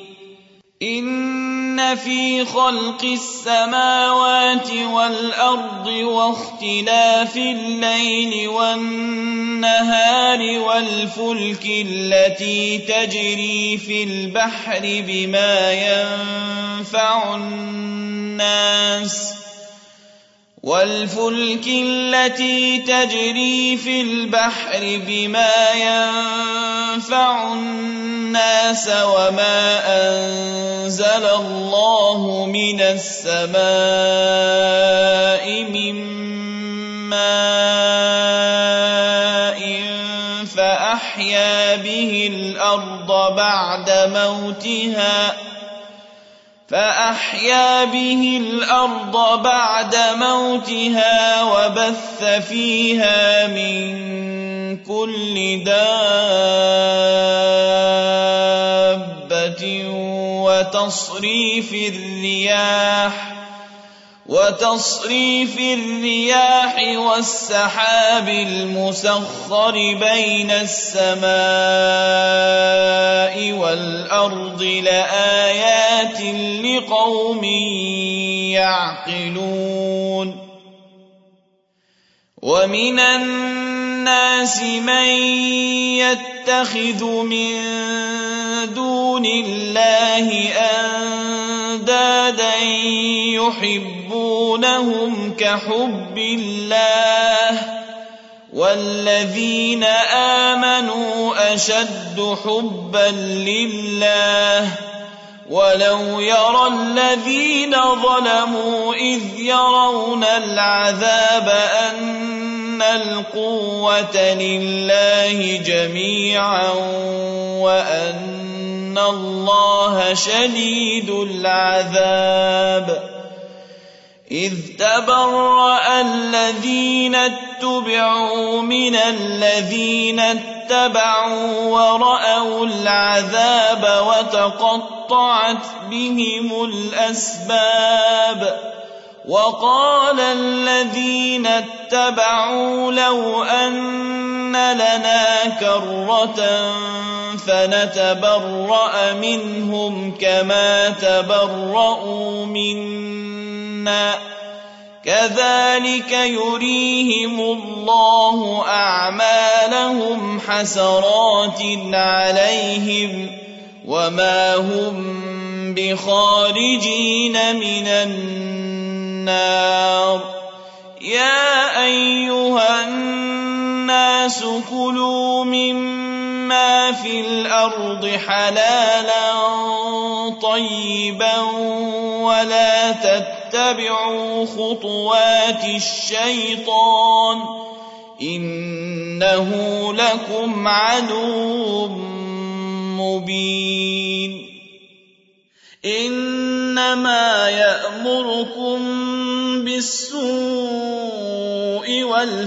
إن في خلق السماوات والأرض واختلاف الليل والنهار والفلك التي تجري في البحر بما ينفع الناس وما أنزل الله من السماء من ماء فأحيا به الأرض بعد موتها وبث فيها من كل دابة وتصريف الرياح والسحاب المسخر بين السماء والأرض لآيات لقوم يعقلون ومن الناس من يتخذ من دون الله أندادا يحبونهم كحب الله والذين آمنوا أشد حبا لله ولو يرى الذين ظلموا إذ يرون العذاب أن القوة لله جميعا وأن الله شديد العذاب إذ تبرأ الذين اتبعوا من الذين اتبعوا ورأوا العذاب وتقطعت بهم الأسباب وقال الذين اتبعوا لو أن لنا كرة فنتبرأ منهم كما تبرأوا منا كذلك يريهم الله أعمالهم حسرات عليهم وما هم بخارجين من النار يا أيها الناس كلوا مما في الأرض حلالا طيبا ولا تتبعوا خطوات الشيطان إنه لكم عدو مبين إنما يأمركم بالسوء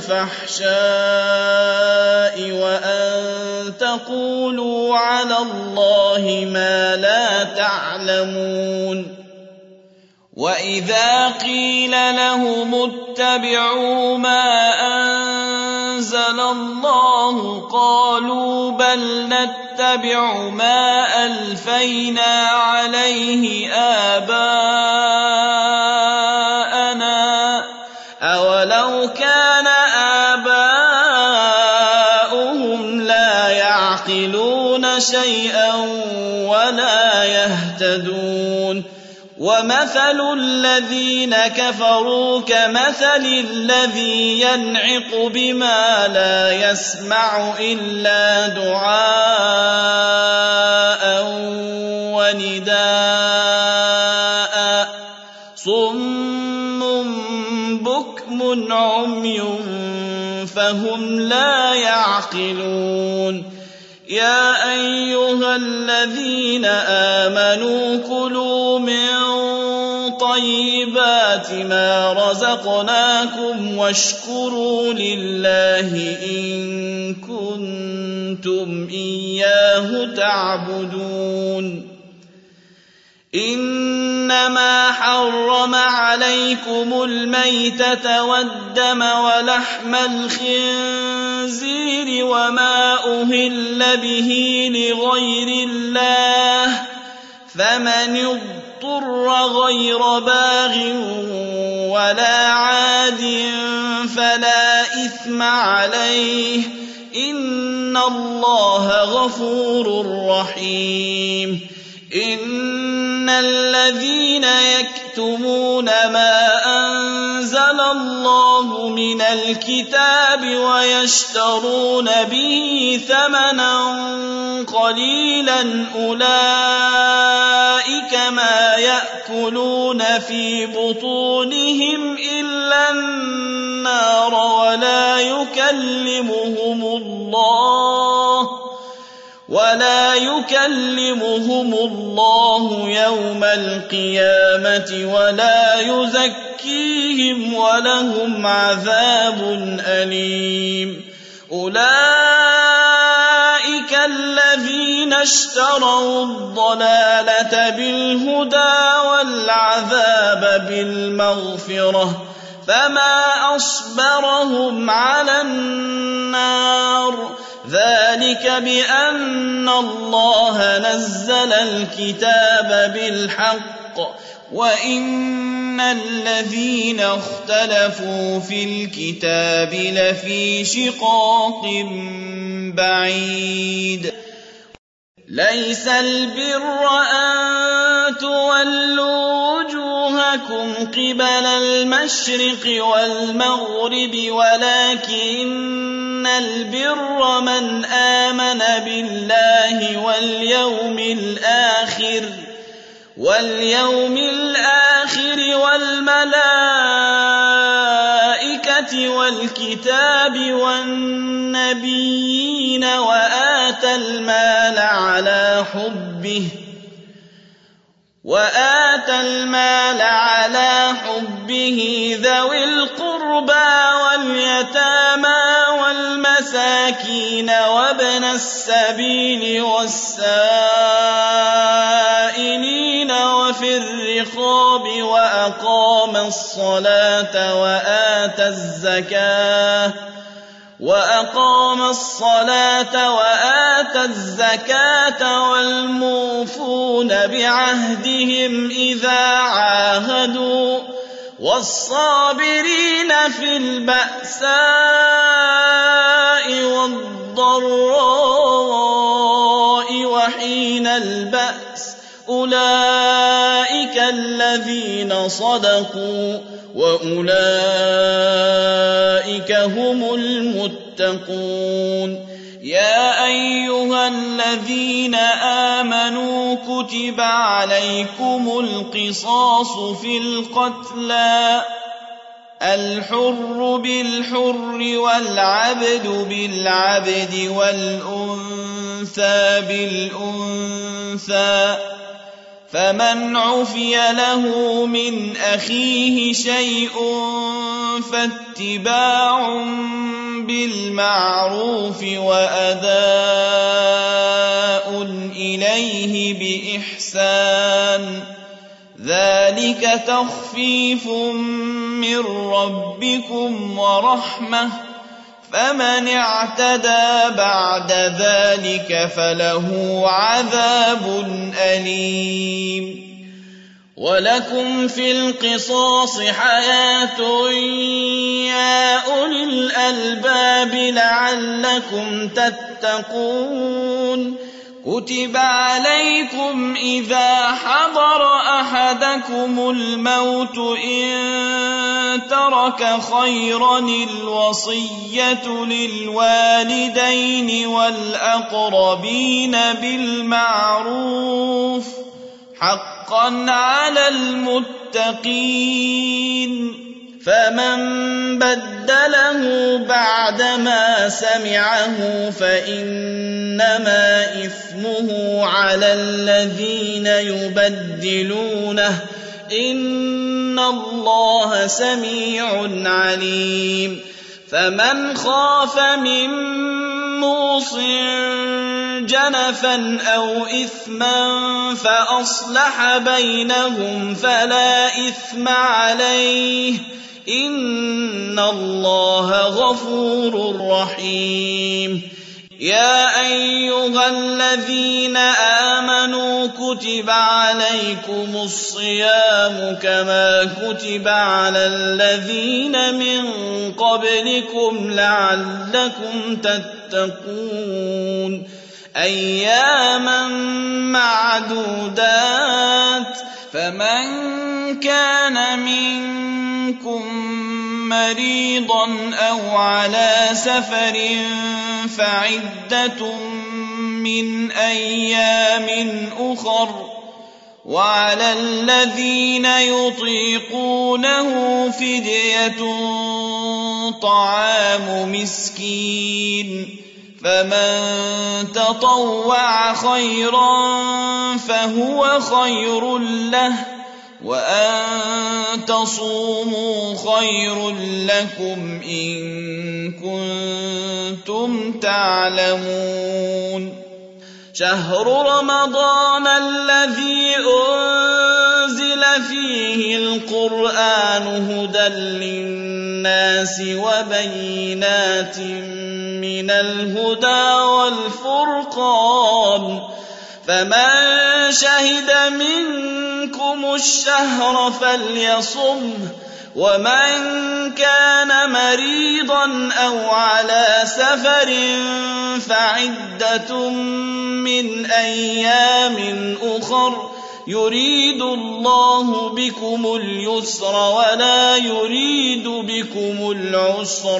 والفحشاء وأن تقولوا على الله ما لا تعلمون وإذا قيل لهم اتبعوا ما أنزل الله قالوا بل نتبع ما ألفينا عليه آباءنا أولو كان آباؤهم لا يعقلون شيئا ولا يهتدون ومثل الذين كفروا كمثل الذي ينعق بما لا يسمع إلا دعاء ونداء صم بكم عمي فهم لا يعقلون يا أيها الذين آمنوا كلوا من طيبات ما رزقناكم واشكروا لله إن كنتم إياه تعبدون إنما حرم عليكم الميتة والدم ولحم الخنزير وما أهل به لغير الله فمن اضطر غير باغ ولا عاد فلا إثم عليه إن الله غفور رحيم إن الذين يكتمون ما أنزل الله من الكتاب ويشترون به ثمنا قليلا أولئك ما يأكلون في بطونهم إلا النار ولا يكلمهم الله يوم القيامة ولا يزكيهم ولهم عذاب أليم أولئك الذين اشتروا الضلالة بالهدى والعذاب بالمغفرة فما أصبرهم على النار ذلك بأن الله نزل الكتاب بالحق وإن الذين اختلفوا في الكتاب لفي شقاق بعيد ليس البر أن تولوا وجوهكم قبل المشرق والمغرب ولكن البر من آمن بالله واليوم الآخر والملائكة والكتاب والنبيين وآتى المال على حبه ذوي القربى واليتامى والمساكين وابن السبيل والسائلين وفي الرقاب وأقام الصلاة وآتى الزكاة والموفون بعهدهم إذا عاهدوا والصابرين في البأساء والضراء وحين البأس أولئك الذين صدقوا وأولئك هم المتقون. يا أيها الذين آمنوا كتب عليكم القصاص في القتلى الحر بالحر والعبد بالعبد والأنثى بالأنثى فمن عفي له من أخيه شيء فاتباع بالمعروف وأداء إليه بإحسان ذلك تخفيف من ربكم ورحمة فمن اعتدى بعد ذلك فله عذاب أليم. ولكم في القصاص حياة يا أولي الألباب لعلكم تتقون. كتب عليكم إذا حضر أحدكم الموت إن ترك خيرا الوصية للوالدين والأقربين بالمعروف حقا على المتقين. فمن بدله بعدما سمعه فإنما إثمه على الذين يبدلونه إن الله سميع عليم. فمن خاف من موص جنفا أو إثما فأصلح بينهم فلا إثم عليه إن الله غفور رحيم. يا أيها الذين آمنوا كتب عليكم الصيام كما كتب على الذين من قبلكم لعلكم تتقون أياما معدودات فمن كان منكم مريضا أو على سفر فعدة من أيام أخر وعلى الذين يطيقونه فدية طعام مسكين فمن تطوع خيرا فهو خير له وأن تصوموا خير لكم إن كنتم تعلمون. شهر رمضان الذي أنزل فيه القرآن هدى للناس وبينات من الهدى والفرقان فمن شهد منكم الشهر فليصمه ومن كان مريضا أو على سفر فعدة من أيام أخر يريد الله بكم اليسر ولا يريد بكم العسر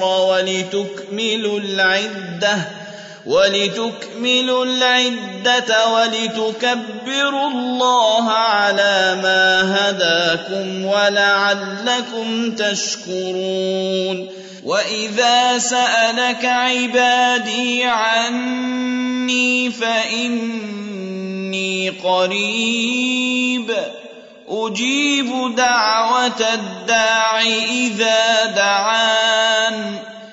ولتكملوا العدة ولتكبروا الله على ما هداكم ولعلكم تشكرون. وإذا سألك عبادي عني فإني قريب أجيب دعوة الداع إذا دعان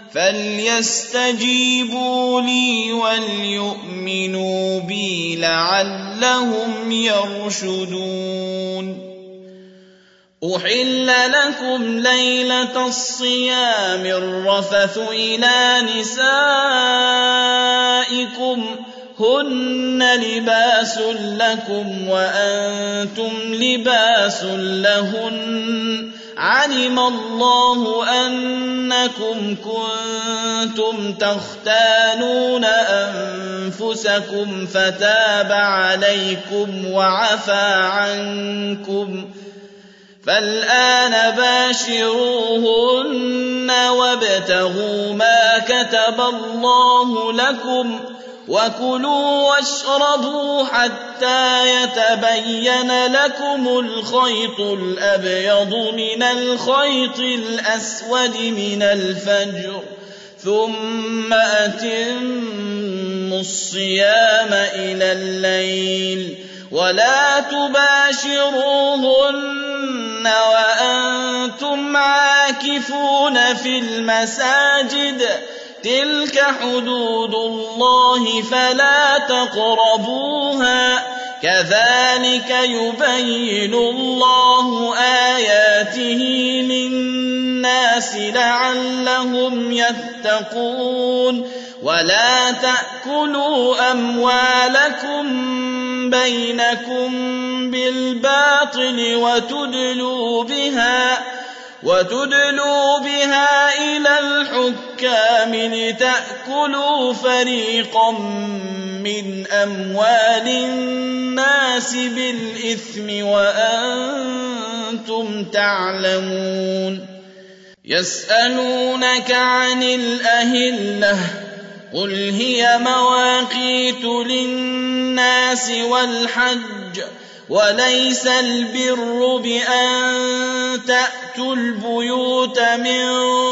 فليستجيبوا لي وليؤمنوا بي لعلهم يرشدون. أحل لكم ليلة الصيام الرفث إلى نسائكم هن لباس لكم وأنتم لباس لهن علم الله أنكم كنتم تختانون أنفسكم فتاب عليكم وعفى عنكم فالآن باشروهن وابتغوا ما كتب الله لكم وكلوا واشربوا حتى يتبين لكم الخيط الأبيض من الخيط الأسود من الفجر ثم أتموا الصيام إلى الليل ولا تباشروهن وأنتم عاكفون في المساجد تلك حدود الله فلا تقربوها كذلك يبين الله آياته للناس لعلهم يتقون. ولا تأكلوا أموالكم بينكم بالباطل وتدلوا بها إلى الحكام لتأكلوا فريقا من أموال الناس بالإثم وأنتم تعلمون. يسألونك عن الأهلة قل هي مواقيت للناس والحج وليس البر بأن تأتوا البيوت من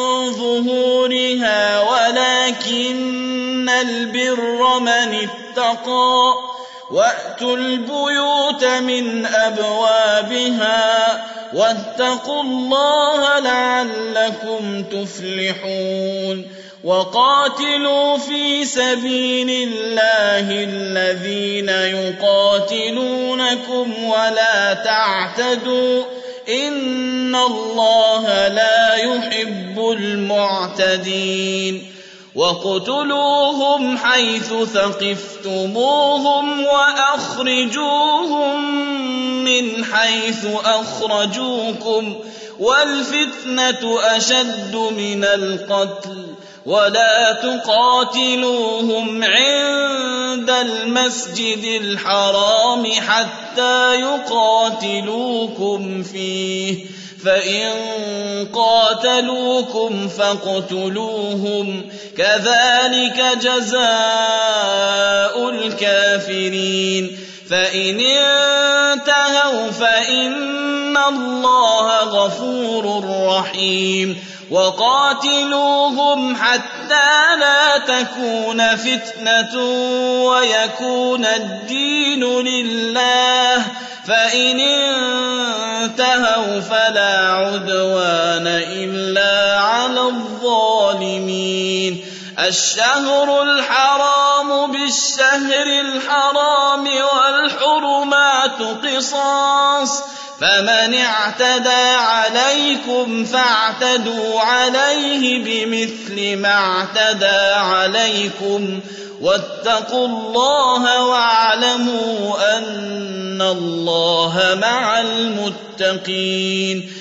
ظهورها ولكن البر من اتقى وأتوا البيوت من أبوابها واتقوا الله لعلكم تفلحون. وقاتلوا في سبيل الله الذين يقاتلونكم ولا تعتدوا إن الله لا يحب المعتدين. وَاقْتُلُوهُمْ حَيْثُ ثَقِفْتُمُوهُمْ وَأَخْرِجُوهُمْ مِنْ حَيْثُ أَخْرَجُوكُمْ وَالْفِتْنَةُ أَشَدُّ مِنَ الْقَتْلِ وَلَا تُقَاتِلُوهُمْ عِندَ الْمَسْجِدِ الْحَرَامِ حَتَّى يُقَاتِلُوكُمْ فِيهِ فَإِن قَاتَلُوكُمْ فَاقْتُلُوهُمْ كَذَلِكَ جَزَاءُ الْكَافِرِينَ. فَإِنِ انتهوا فَإِنَّ اللَّهَ غَفُورٌ رَّحِيمٌ. وَقَاتِلُوهُمْ حَتَّى لَا تَكُونَ فِتْنَةٌ وَيَكُونَ الدِّينُ لِلَّهِ فَإِنِ انتهوا فَلَا عُدْوَانَ إِلَّا عَلَى الظَّالِمِينَ. الشهر الحرام بالشهر الحرام والحرمات قصاص فمن اعتدى عليكم فاعتدوا عليه بمثل ما اعتدى عليكم واتقوا الله واعلموا أن الله مع المتقين.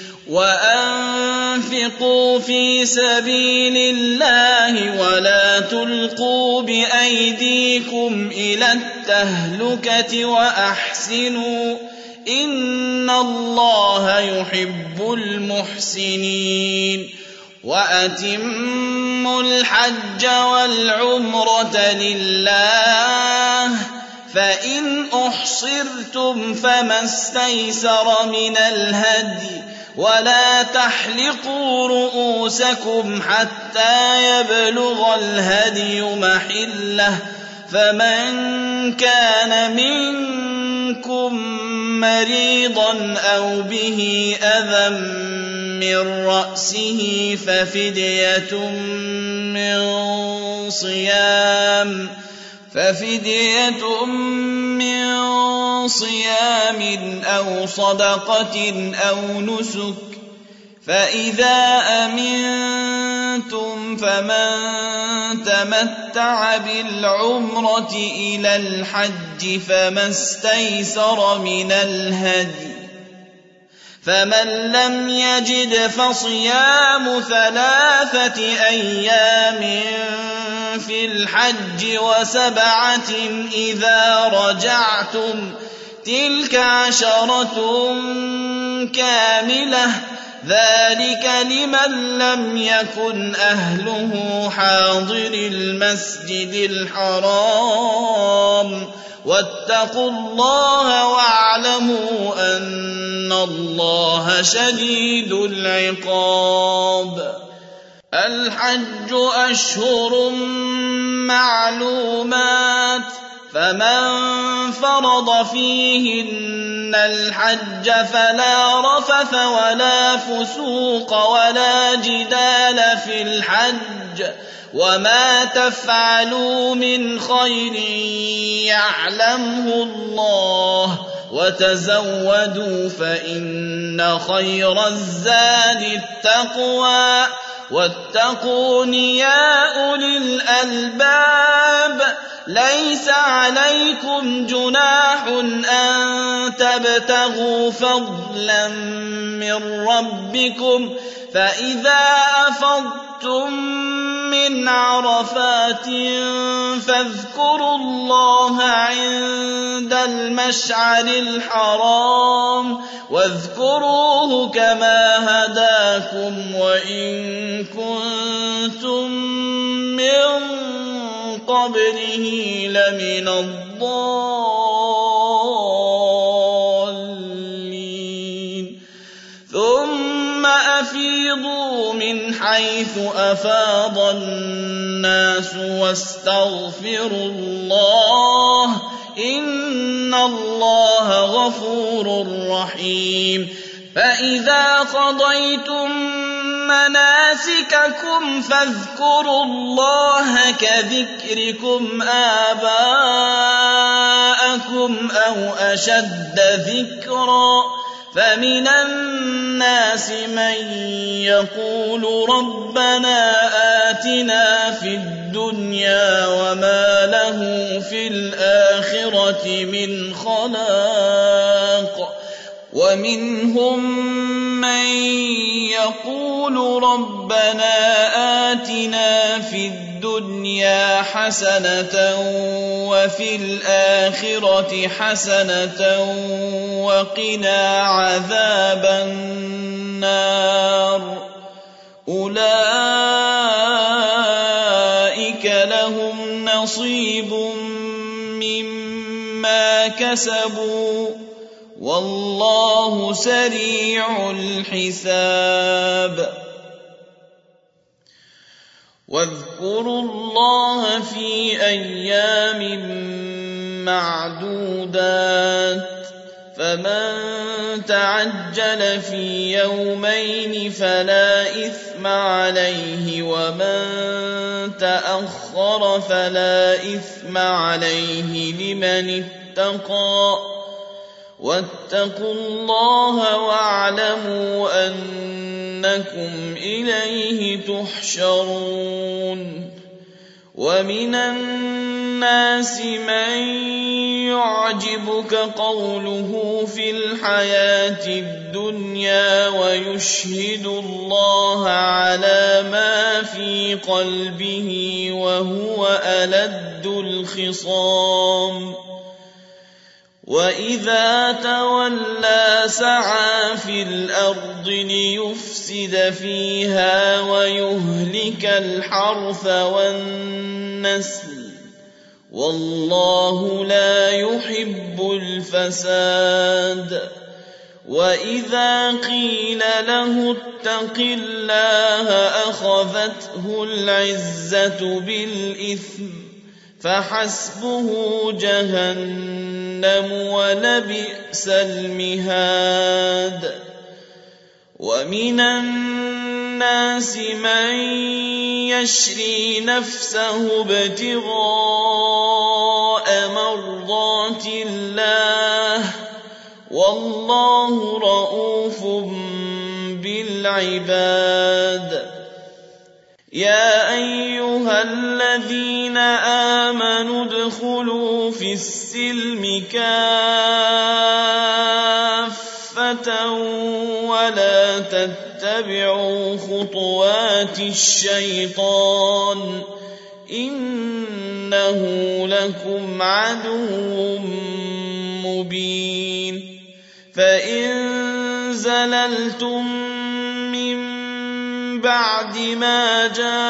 وأنفقوا في سبيل الله ولا تلقوا بأيديكم إلى التهلكة وأحسنوا إن الله يحب المحسنين وأتموا الحج والعمرة لله فإن أحصرتم فما استيسر من الهدي ولا تحلقوا رؤوسكم حتى يبلغ الهدي محله فمن كان منكم مريضا أو به أذى من رأسه ففدية من صيام أو صدقة أو نسك فإذا أمنتم فمن تمتع بالعمرة إلى الحج فما استيسر من الهدي فمن لم يجد فصيام 3 أيام في الحج و7 إذا رجعتم تلك 10 كاملة ذلك لمن لم يكن أهله حاضر المسجد الحرام واتقوا الله واعلموا أن الله شديد العقاب الحج أشهر معلومات فمن فرض فيهن الحج فلا رفث ولا فسوق ولا جدال في الحج وما تفعلوا من خير يعلمه الله وتزودوا فإن خير الزاد التقوى واتقون يا أولي الألباب ليس عليكم جناح أن تبتغوا فضلا من ربكم فإذا أفضتم من عرفات فاذكروا الله عند المشعر الحرام واذكروه كما هداكم وإن كنتم من قبله لمن الضالين ثم أفيضوا من حيث أفاض الناس واستغفروا الله إن الله غفور رحيم فإذا قضيتم مناسككم فاذكروا الله كذكركم آباءكم أو أشد ذكرا فمن الناس من يقول ربنا آتنا في الدنيا وما له في الآخرة من خلاق ومنهم من يقول ربنا آتنا في الدنيا حسنة وفي الآخرة حسنة وقنا عذاب النار أولئك لهم نصيب مما كسبوا والله سريع الحساب واذكروا الله في أيام معدودات فمن تعجل في يومين فلا إثم عليه ومن تأخر فلا إثم عليه لمن اتقى واتقوا الله واعلموا أنكم إليه تحشرون ومن الناس من يعجبك قوله في الحياة الدنيا ويشهد الله على ما في قلبه وهو ألد الخصام وإذا تولى سعى في الأرض ليفسد فيها ويهلك الحرث والنسل والله لا يحب الفساد. وإذا قيل له اتق الله أخذته العزة بالإثم فحسبه جهنم ولبئس المهاد. ومن الناس من يشري نفسه ابتغاء مرضات الله والله رءوف بالعباد. يا أيها الذين آمنوا ادخلوا في السلم كافة ولا تتبعوا خطوات الشيطان إنه لكم عدو مبين. فإن زللتم من بعد ما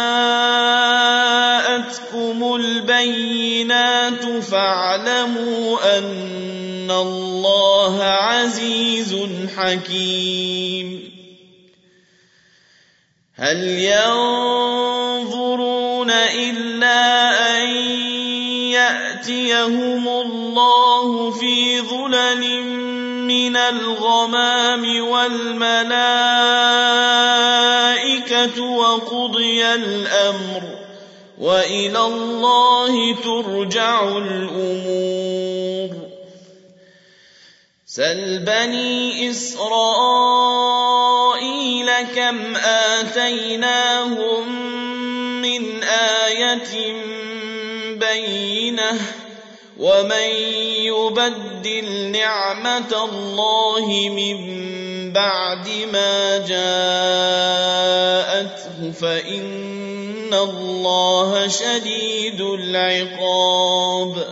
جاءتكم البينات فاعلموا أن الله عزيز حكيم. هل ينظرون إلا أن يأتيهم الله في ظلل من الغمام والملائكة وقضي الأمر وإلى الله ترجع الأمور. سل بني إسرائيل كم آتيناهم من آية بينة ومن يبدل نعمة الله من بعد ما جاءته فإن الله شديد العقاب.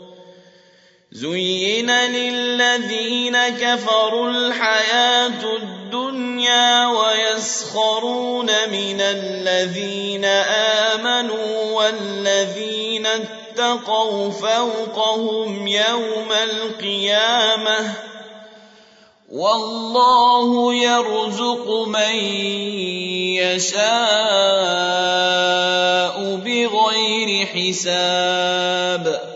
زين للذين كفروا الحياة الدنيا ويسخرون من الذين آمنوا والذين اتقوا فوقهم يوم القيامة والله يرزق من يشاء بغير حساب.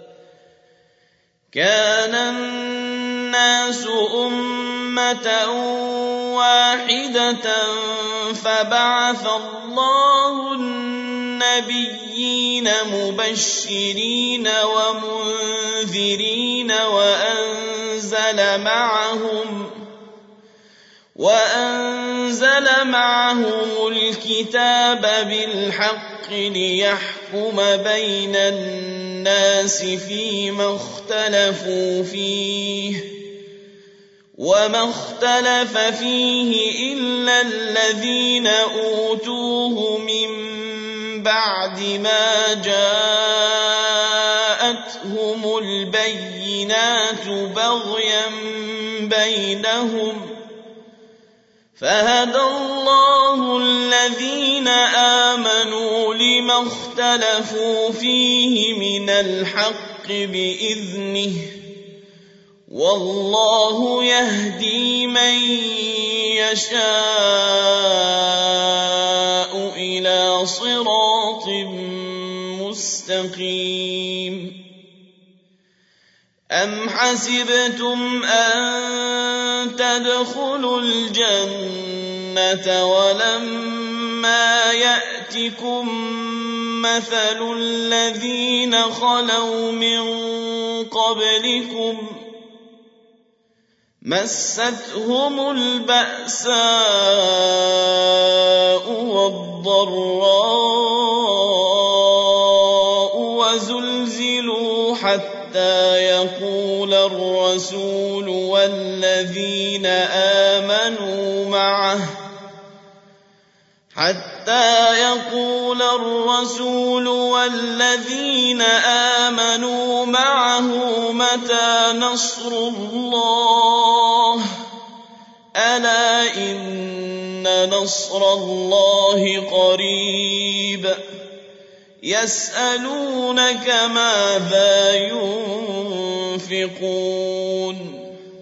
كان الناس أمة واحدة فبعث الله النبيين مبشرين ومنذرين وأنزل معهم الكتاب بالحق ليحكم بين الناس فيما اختلفوا فيه وما اختلف فيه إلا الذين أوتوه من بعد ما جاءتهم البينات بغيا بينهم فهدى الله الذين آمنوا لما اختلفوا فيه من الحق بإذنه والله يهدي من يشاء إلى صراط مستقيم. أم حسبتم أن تدخلوا الجنة ولما يأتكم مثل الذين خلوا من قبلكم مستهم البأساء والضراء وزلزلوا حتى يقول الرسول والذين آمنوا معه حتى يقول الرسول والذين آمنوا معه متى نصر الله ألا إن نصر الله قريب يسألونك ماذا ينفقون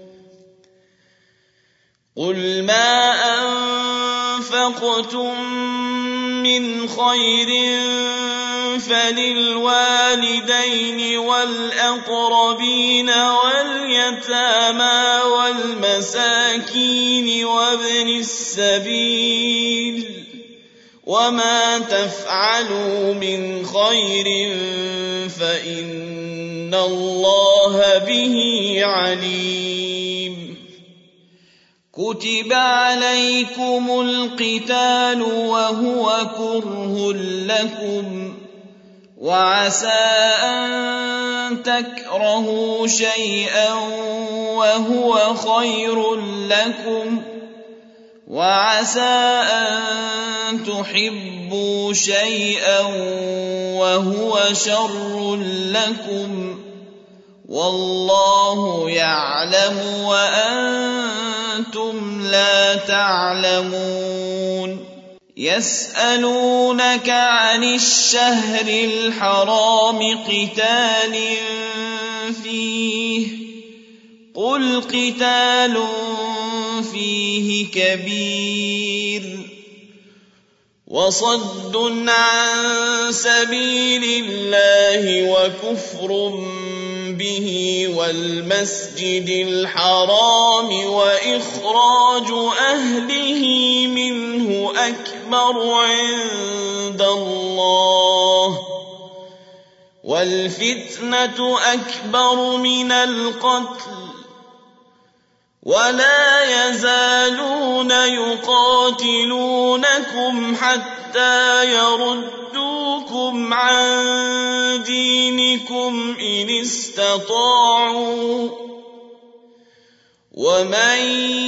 قل ما أنفقتم من خير فللوالدين والأقربين واليتامى والمساكين وابن السبيل وما تفعلوا من خير فإن الله به عليم كتب عليكم القتال وهو كره لكم وعسى أن تكرهوا شيئا وهو خير لكم وعسى أن تحبوا شيئا وهو شر لكم والله يعلم وأنتم لا تعلمون يسألونك عن الشهر الحرام قتال فيه قل قتال فيه كبير وصد عن سبيل الله وكفر به والمسجد الحرام وإخراج أهله منه أكبر عند الله والفتنة أكبر من القتل ولا يزالون يقاتلونكم حتى يردوكم عن دينكم إن استطاعوا ومن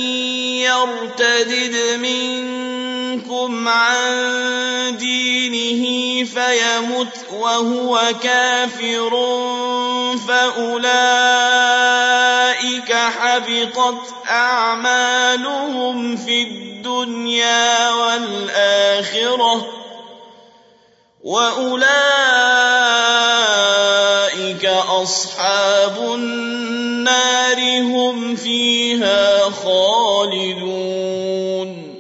يرتد منكم عن دينه فيمت وهو كافر فأولئك حبطت أعمالهم في الدنيا والآخرة وأولئك أصحاب النار هم فيها خالدون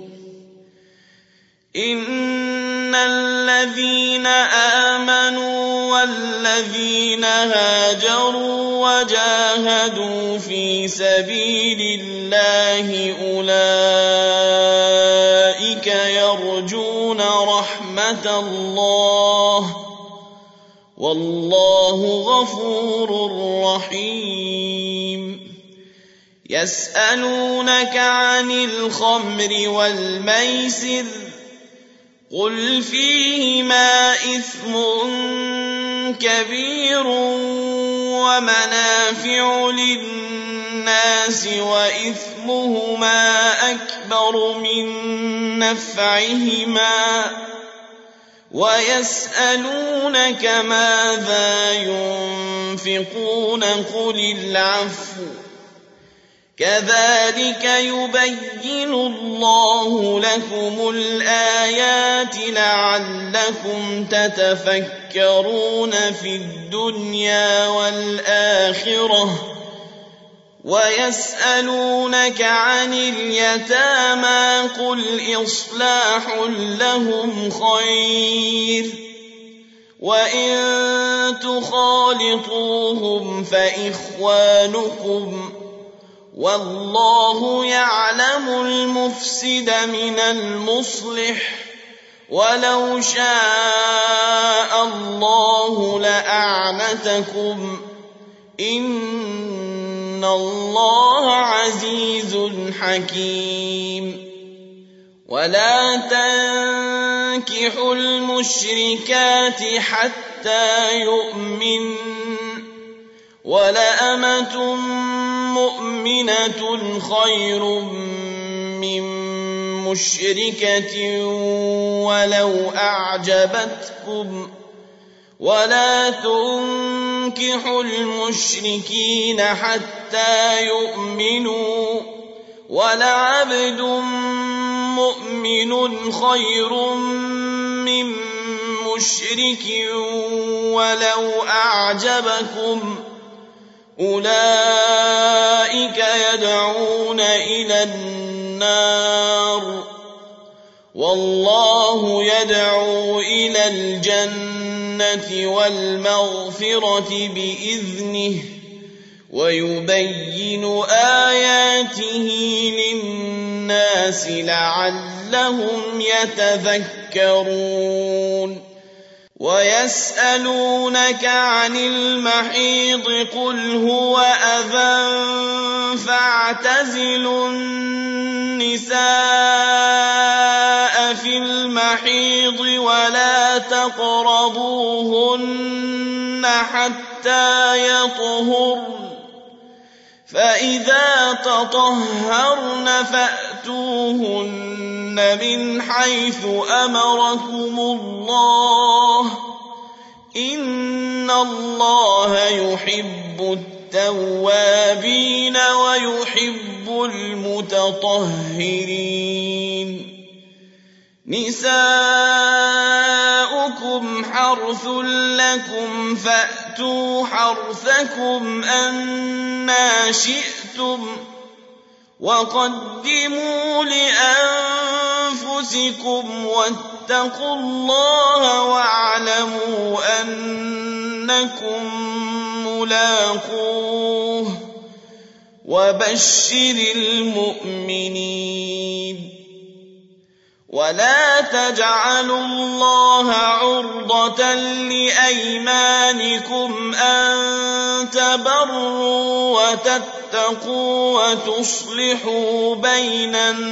إن الذين آمنوا والذين هاجروا وجاهدوا في سبيل الله أولئك يرجون رحمة الله والله غفور رحيم يسألونك عن الخمر والميسر قل فيهما إثم كبير ومنافع للناس وإثمهما أكبر من نفعهما ويسألونك ماذا ينفقون قل العفو كذلك يبين الله لكم الآيات لعلكم تتفكرون في الدنيا والآخرة ويسألونك عن اليتامى قل إصلاح لهم خير وإن تخالطوهم فإخوانكم والله يعلم المفسد من المصلح ولو شاء الله لأعنتكم إن الله عزيز حكيم ولا تنكحوا المشركات حتى يؤمن ولأمة مؤمنة خير من مشركة ولو أعجبتكم ولا تنكحوا المشركين حتى يؤمنوا ولعبد مؤمن خير من مشرك ولو أعجبكم أولئك يدعون إلى النار والله يدعو إلى الجنة والمغفرة بإذنه ويبين آياته للناس لعلهم يتذكرون ويسألونك عن المحيض قل هو أذى فاعتزلوا النساء في المحيض ولا تقربوهن حتى يطهرن فإذا تطهرن فأتوهن من حيث أمركم الله إن الله يحب التوابين ويحب المتطهرين نساؤكم حرث لكم فأتوا حرثكم أنى شئتم وقدموا لأنفسكم واتقوا الله واعلموا أنكم ملاقوه وبشر المؤمنين ولا تجعلوا الله عرضة لأيمانكم أن تبروا وتتقوا وتصلحوا بين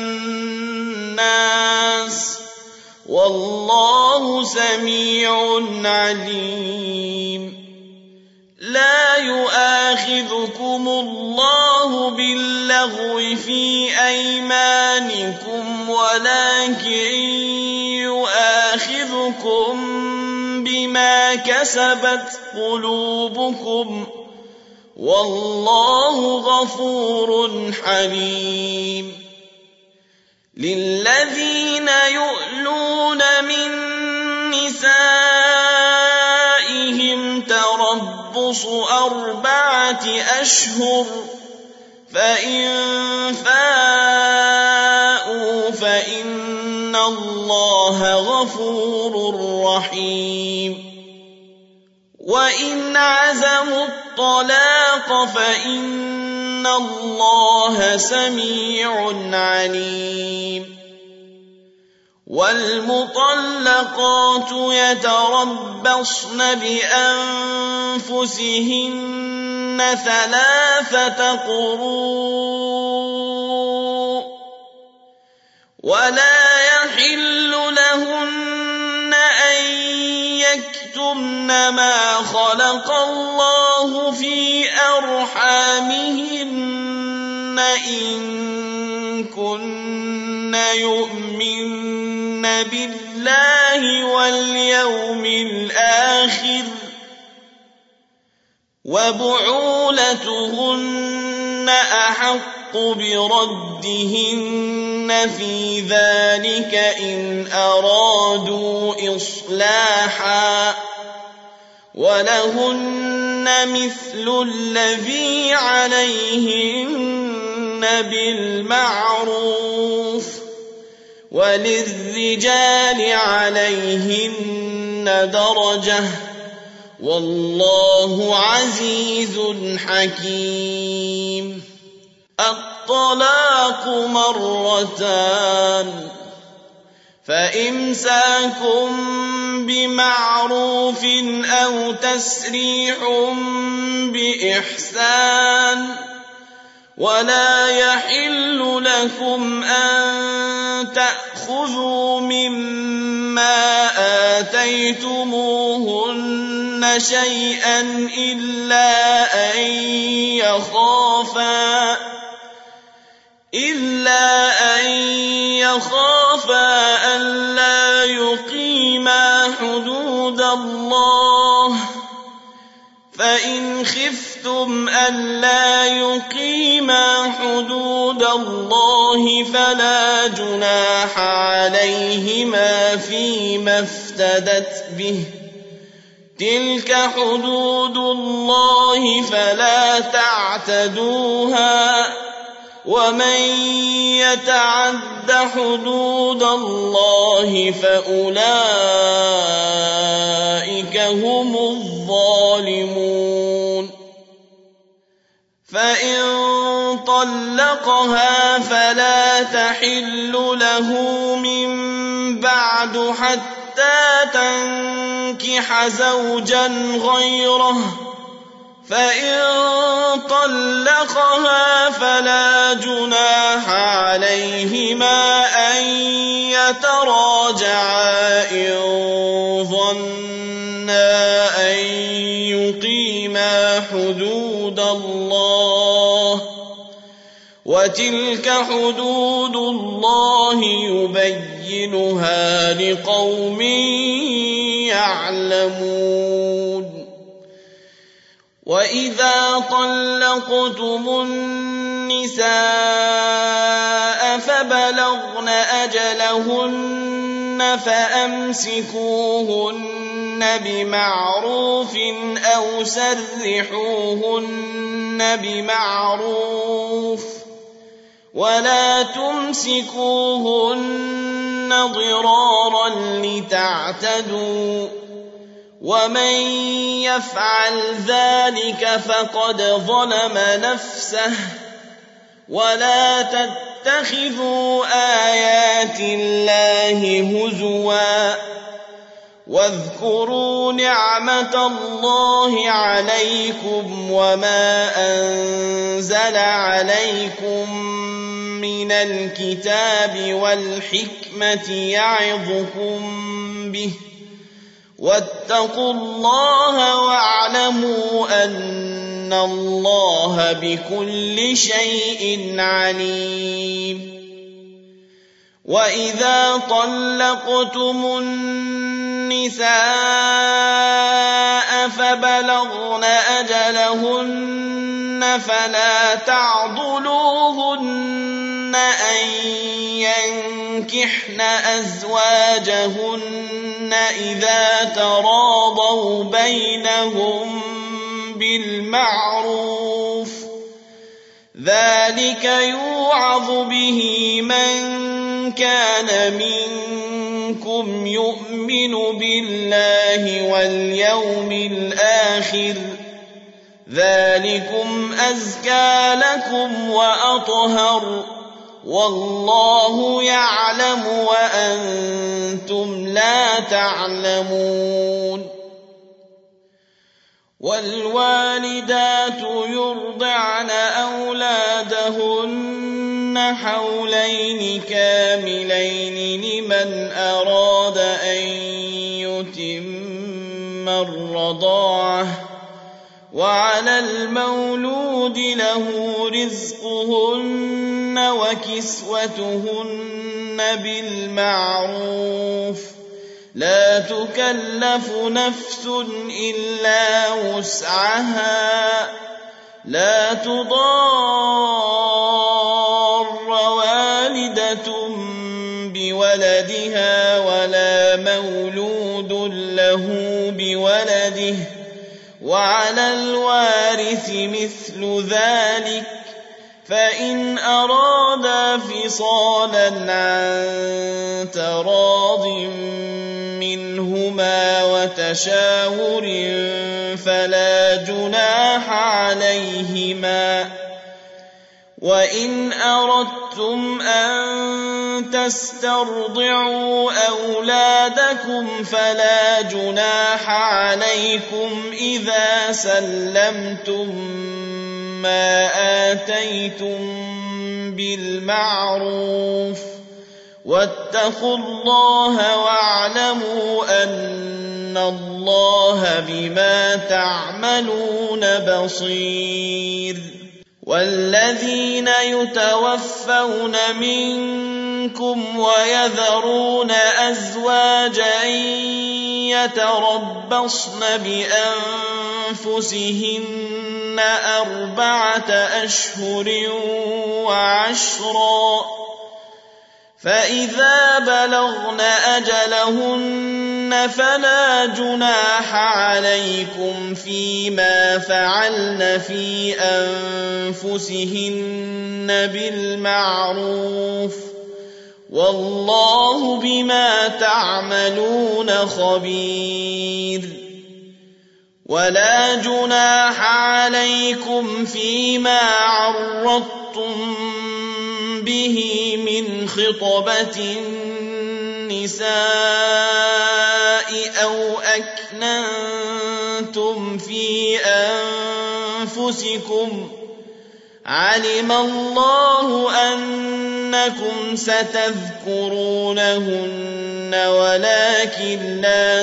الناس والله سميع عليم لا يؤاخذكم الله باللغو في أيمانكم ولكن يؤاخذكم بما كسبت قلوبكم والله غفور حليم للذين يؤلون من نسائهم تربص 4 أشهر فإن فاءوا فإن الله غفور رحيم وإن عزموا الطلاق فإن الله سميع عليم والمطلقات يتربصن بأنفسهن 3 قروء ولا يحل لهن أن يكتمن ما خلق الله في أرحامهن إن كن يؤمن بالله واليوم الآخر وبعولتهن أحق بردهن في ذلك إن أرادوا إصلاحا ولهن مثل الذي عليهن بالمعروف وللرجال عليهن درجة والله عزيز حكيم الطلاق 2 فإمساك بمعروف أو تسريح بإحسان ولا يحل لكم أن تأخذوا مما آتيتموهن شيئا إلا أن يخافا ألا يقيما حدود الله فإن خفتم ألا يقيما حدود الله فلا جناح عليهما فيما افتدت به تلك حدود الله فلا تعتدوها ومن يتعد حدود الله فأولئك هم الظالمون فإن طلقها فلا تحل له من بعد حتى تنكح زوجا غيره فإن طلقها فلا جناح عليهما أن يتراجعا إن ظنا أن يقيما حدود الله وتلك حدود الله يبينها لقوم يعلمون وإذا طلقتم النساء فبلغن أجلهن فأمسكوهن بمعروف أو سرحوهن بمعروف ولا تمسكوهن ضرارا لتعتدوا ومن يفعل ذلك فقد ظلم نفسه ولا تتخذوا آيات الله هزوا واذكروا نعمة الله عليكم وما أنزل عليكم من الكتاب والحكمة يعظكم به واتقوا الله واعلموا أن الله بكل شيء عليم وإذا طلقتم النساء فبلغن أجلهن فلا تعضلوهن أن ينكحن أزواجهن إذا تراضوا بينهم بالمعروف ذلك يوعظ به من كان منكم يؤمن بالله واليوم الآخر ذلكم أزكى لكم وأطهر والله يعلم وأنتم لا تعلمون والوالدات يرضعن أولادهن حولين كاملين لمن أراد أن يتم الرضاعة وعلى المولود له رزقهن وكسوتهن بالمعروف لا تكلف نفس إلا وسعها لا تضار والدة بولدها ولا مولود له بولده وعلى الوارث مثل ذلك فإن أرادا فصالا عن تراض منهما وتشاور فلا جناح عليهما وإن أردتم أن تسترضعوا أولادكم فلا جناح عليكم إذا سلمتم ما آتيتم بالمعروف واتقوا الله واعلموا أن الله بما تعملون بصير والذين يتوفون منكم منكم ويذرون أزواجا يتربصن بأنفسهن 4 أشهر وعشرا، فإذا بلغن أجلهن فلا جناح عليكم فيما فعلن في أنفسهن بالمعروف، والله بما تعملون خبير. ولا جناح عليكم فيما عرضتم به من خطبة النساء أو أكننتم في أنفسكم، علم الله أنكم ستذكرونهن ولكن لا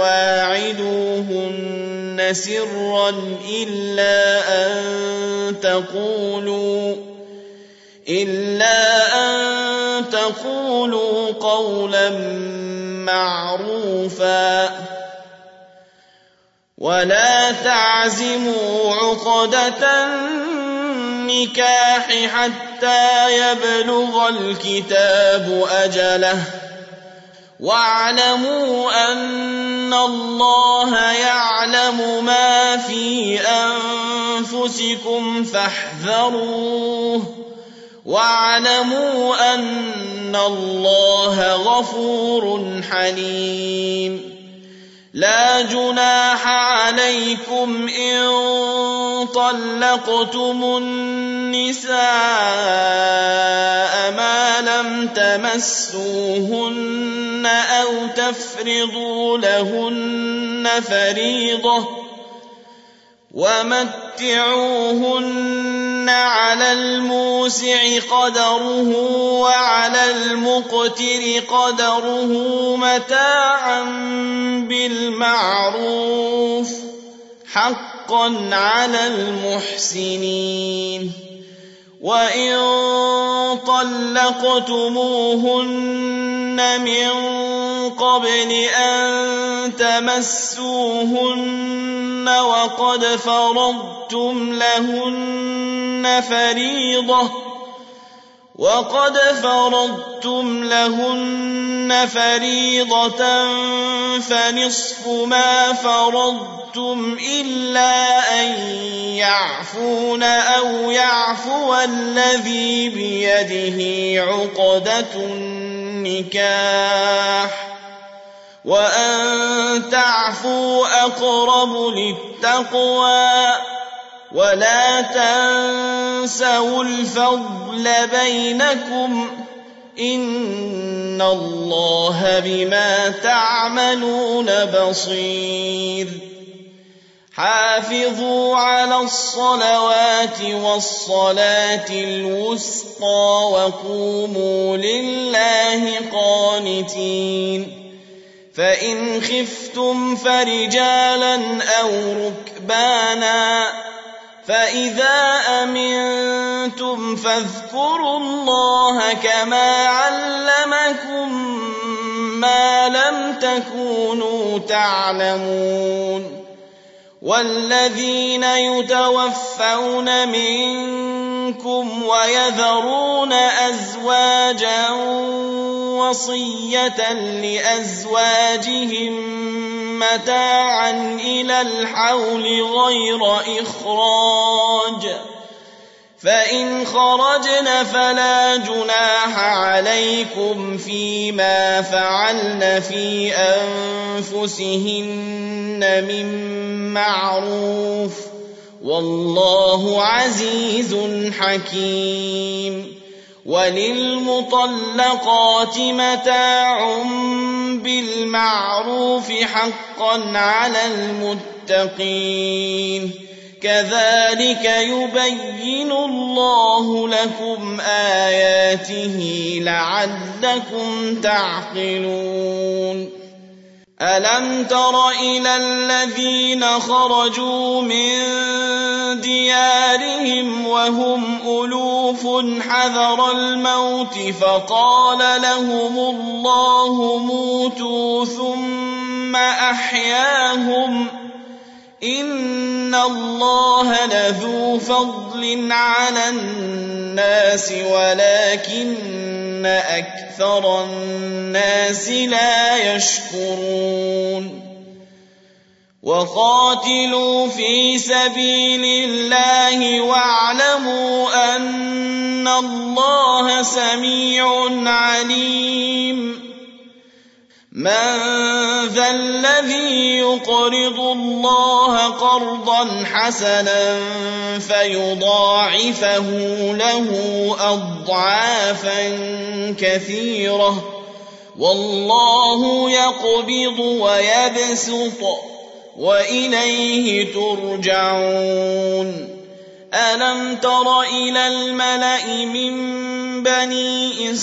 تواعدوهن سرا إلا أن تقولوا قولا معروفا. ولا تعزموا عقدة النكاح حتى يبلغ الكتاب أجله، واعلموا أن الله يعلم ما في أنفسكم فاحذروه، واعلموا أن الله غفور حليم. لا جناح عليكم إن طلقتم النساء ما لم تمسوهن أو تفرضوا لهن فريضة، ومتعوهن على الموسع قدره وعلى المقتر قدره متاعا بالمعروف، حقا على المحسنين. وإن طلقتموهن من قبل أن تمسوهن وقد فرضتم لهن فريضة فنصف ما فرضتم إلا أن يعفون أو يعفو الذي بيده عقدة النكاح، وأن تعفوا أقرب للتقوى. ولا تنسوا الفضل بينكم، إن الله بما تعملون بصير. حافظوا على الصلوات والصلاة الوسطى وقوموا لله قانتين. فإن خفتم فرجالا أو ركبانا، فإذا أمنتم فاذكروا الله كما علمكم ما لم تكونوا تعلمون. والذين يتوفون منكم ويذرون أزواجا وصية لأزواجهم متاعا إلى الحول غير إخراج، فإن خرجن فلا جناح عليكم فيما فعلن في أنفسهن من معروف، والله عزيز حكيم. وللمطلقات متاع بالمعروف حقا على المتقين، كذلك يبين الله لكم آياته لعلكم تعقلون. ألم تر إلى الذين خرجوا من ديارهم وهم ألوف حذر الموت فقال لهم الله موتوا ثم أحياهم إن الله لذو فضل على الناس ولكن أكثر الناس لا يشكرون وقاتلوا في سبيل الله واعلموا أن الله سميع عليم من ذا الذي يقرض الله قرضا حسنا فيضاعفه له أضعافا كثيرة والله يقبض ويبسط وإليه ترجعون ألم تر إلى الملأ من بني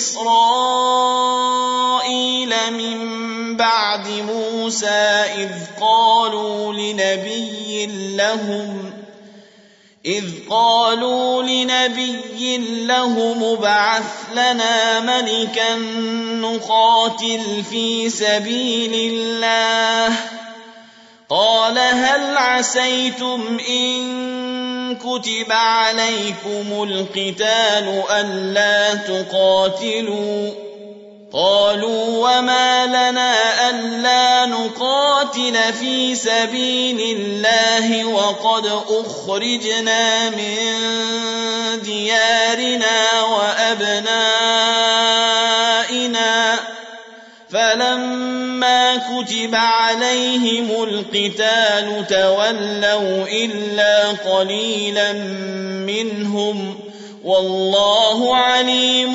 إسرائيل من بعد موسى إذ قالوا لنبي لهم ابعث لنا ملكا نقاتل في سبيل الله قال هل عسيتم إن كتب عليكم القتال ألا تقاتلوا قالوا وما لنا ألا نقاتل في سبيل الله وقد أخرجنا من ديارنا وأبنائنا فلما كتب عليهم القتال تولوا إلا قليلا منهم والله عليم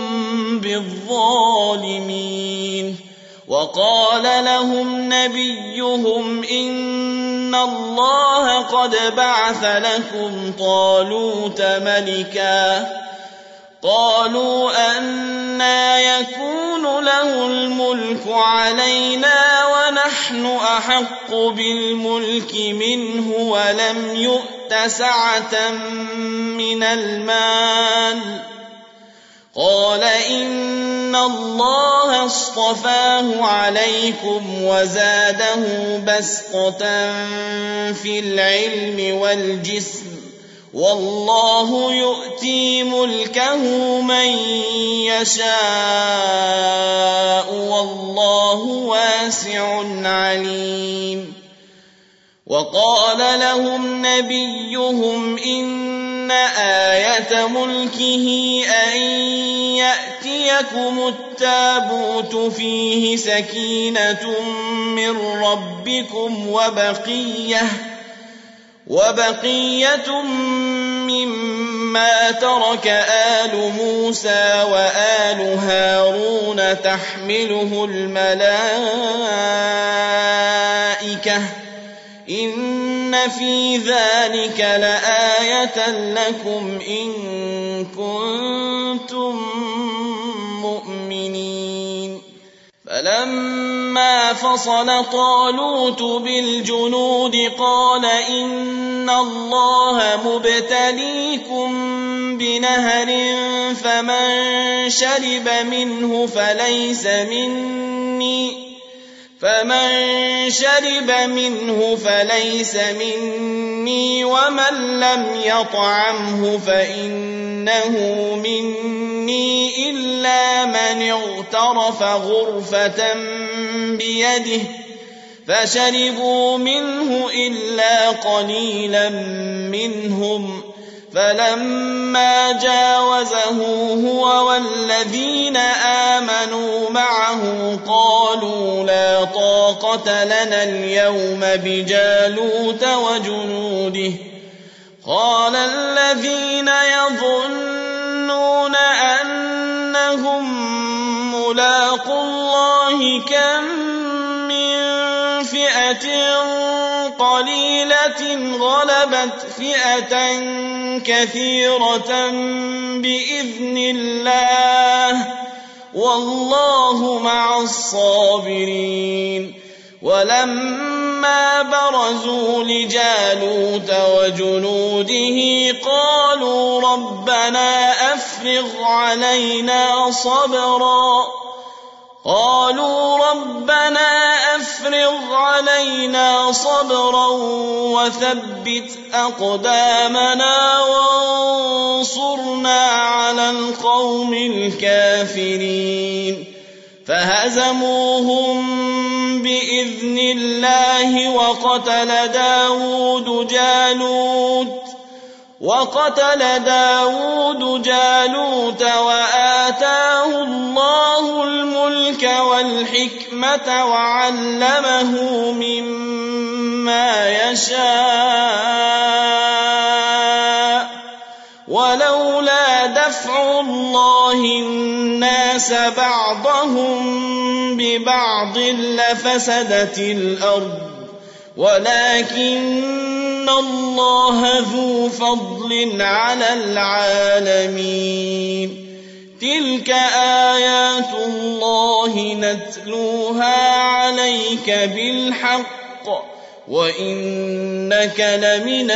بالظالمين وقال لهم نبيهم إن الله قد بعث لكم طالوت ملكا قالوا أنى يكون له الملك علينا ونحن أحق بالملك منه ولم يؤت سعة من المال قال إن الله اصطفاه عليكم وزاده بسطة في العلم والجسم والله يؤتي ملكه من يشاء والله واسع عليم وقال لهم نبيهم إن آية ملكه أن يأتيكم التابوت فيه سكينة من ربكم وبقية مما ترك آل موسى وآل هارون تحمله الملائكة إن في ذلك لآية لكم إن كنتم مؤمنين فلما فصل طالوت بالجنود قال إن الله مبتليكم بنهر فمن شرب منه فليس مني ومن لم يطعمه فإنه مني إلا من اغترف غرفة بيده فشربوا منه إلا قليلا منهم فلما جاوزه هو والذين آمنوا معه قالوا لا طاقة لنا اليوم بجالوت وجنوده قال الذين يظنون أنهم ملاقو الله كم من فئة قليلة غلبت فئة كثيرة بإذن الله والله مع الصابرين ولما برزوا لجالوت وجنوده قالوا ربنا أفرغ علينا صبرا وثبت أقدامنا وانصرنا على القوم الكافرين فهزموهم بإذن الله وقتل داود جالوت وآتاه الله الملك والحكمة وعلمه مما يشاء ولولا دفع الله الناس بعضهم ببعض لفسدت الأرض ولكن الله ذو فضل على العالمين تلك آيات الله نتلوها عليك بالحق وإنك لمن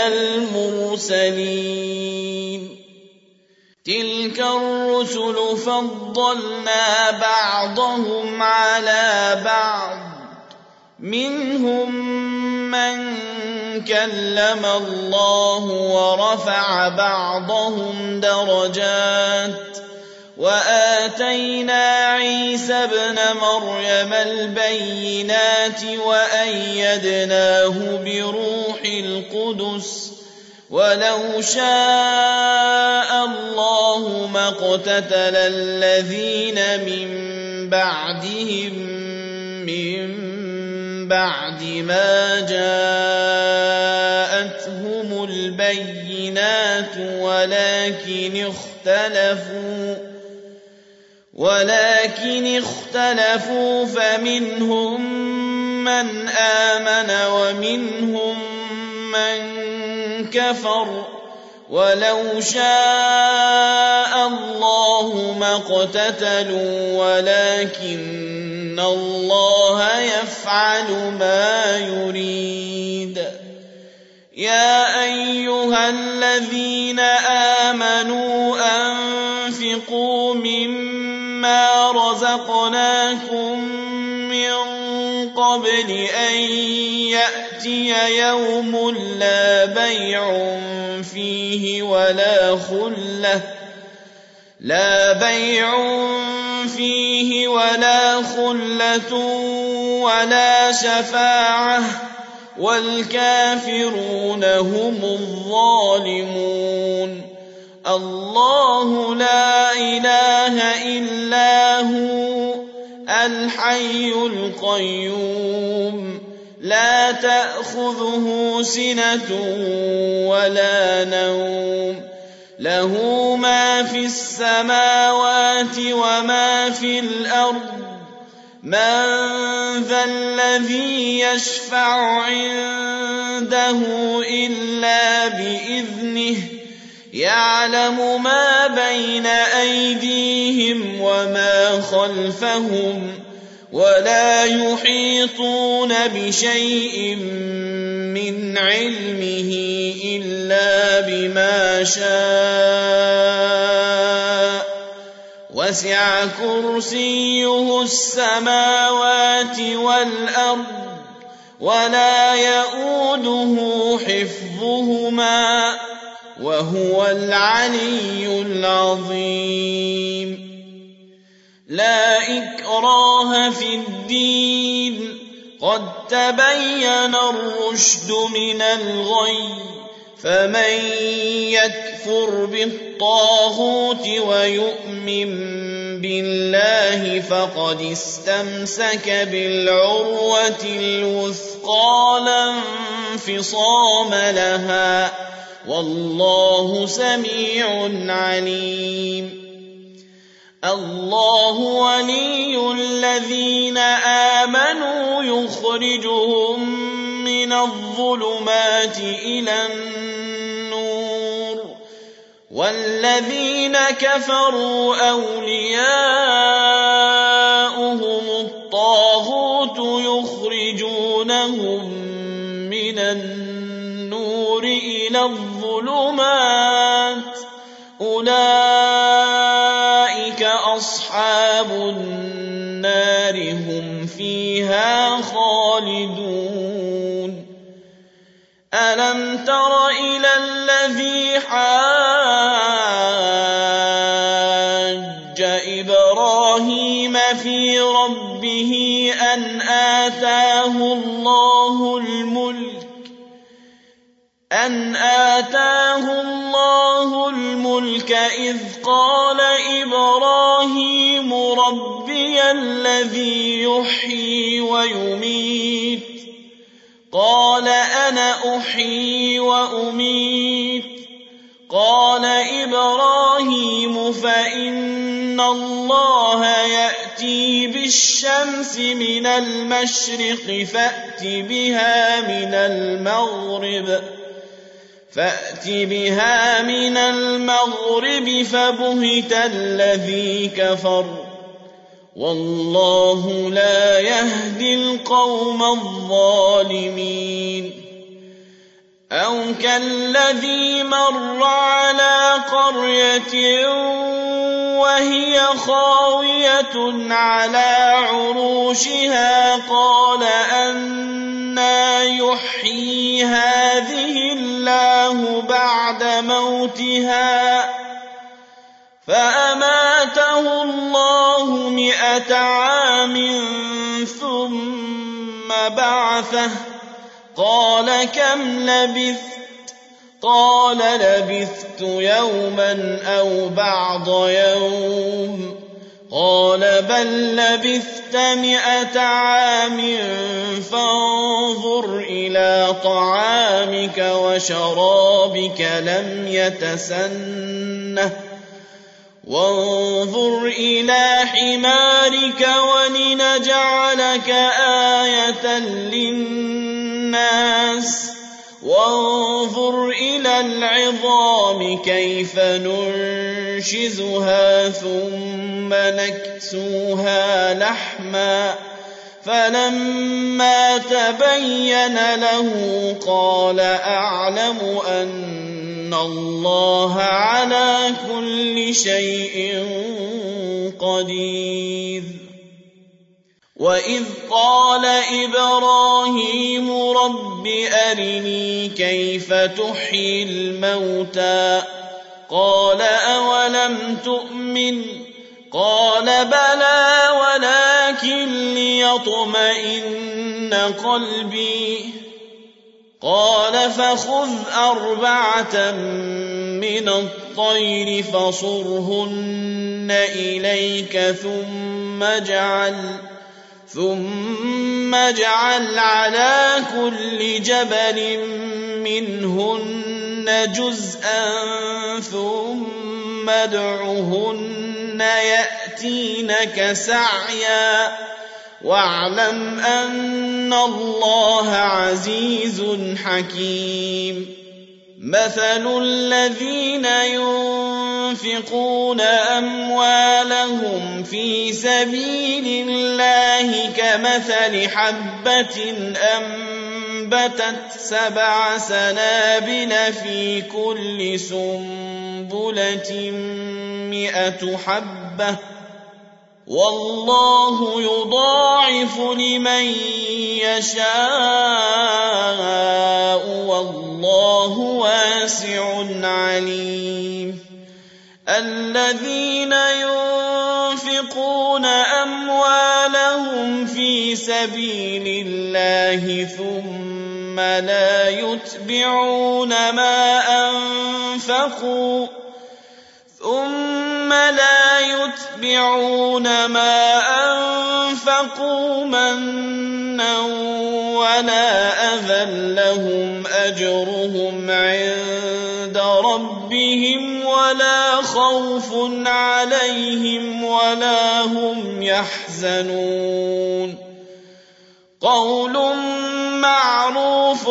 المرسلين تلك الرسل فضلنا بعضهم على بعض منهم من كلم الله ورفع بعضهم درجات وآتينا عيسى ابن مريم البينات وأيدناه بروح القدس ولو شاء الله ما اقتتل الذين من بعدهم من بعد ما جاءتهم البينات ولكن اختلفوا فمنهم من آمن ومنهم من كفر ولو شاء الله ما اقتتلوا ولكن الله يفعل ما يريد يا أيها الذين آمنوا أنفقوا مما رزقناكم من قبل أن يأتي يوم لا بيع فيه ولا خلة ولا شفاعة والكافرون هم الظالمون الله لا إله إلا هو الحي القيوم لا تأخذه سنة ولا نوم له ما في السماوات وما في الأرض من ذا الذي يشفع عنده إلا بإذنه يعلم ما بين أيديهم وما خلفهم ولا يحيطون بشيء من علمه إلا بما شاء وسع كرسيه السماوات والأرض ولا يؤوده حفظهما وهو العلي العظيم لا إكراه في الدين قد تبين الرشد من الغي فمن يكفر بالطاغوت ويؤمن بالله فقد استمسك بالعروة الوثقى لا انفصام لها والله سميع عليم الله ولي الذين آمنوا يخرجهم من الظلمات إلى النور والذين كفروا أولياؤهم الطاغوت يخرجون ليخرجهم من النور إلى الظلمات أولئك أصحاب النار هم فيها خالدون ألم تر إلى الذي حاج إبراهيم في ربه أن آتاه الله الملك إذ قال إبراهيم ربي الذي يحيي ويميت قال أنا أحيي وأميت قال إبراهيم فإن الله يأتي بالشمس من المشرق فأت بها من المغرب فبهت الذي كفر والله لا يهدي القوم الظالمين أو كالذي مر على قرية وهي خاوية على عروشها قال أنى يحيي هذه الله بعد موتها فأماته الله 100 عام ثم بعثه قال كم لبثت قال لبثت يوما أو بعض يوم قال بل لبثت 100 عام فانظر إلى طعامك وشرابك لم يتسنه وانظر إلى حمارك ولنجعلك آية للناس وانظر إلى العظام كيف ننشزها ثم نكسوها لحما فلما تبين له قال أعلم أن الله على كل شيء قدير وإذ قال إبراهيم رب أرني كيف تحيي الموتى قال أولم تؤمن قال بلى ولكن ليطمئن قلبي قال فخذ 4 من الطير فصرهن إليك ثم اجعل على كل جبل منهن جزءا ثم ادعهن يأتينك سعيا واعلم أن الله عزيز حكيم مثل الذين ينفقون أموالهم في سبيل الله كمثل حبة أنبتت 7 سنابل في كل سنبلة 100 حبة والله يضاعف لمن يشاء والله واسع عليم الذين ينفقون أموالهم في سبيل الله ثم لا يتبعون ما أنفقوا منا ولا أذى لهم أجرهم عند ربهم ولا خوف عليهم ولا هم يحزنون قول معروف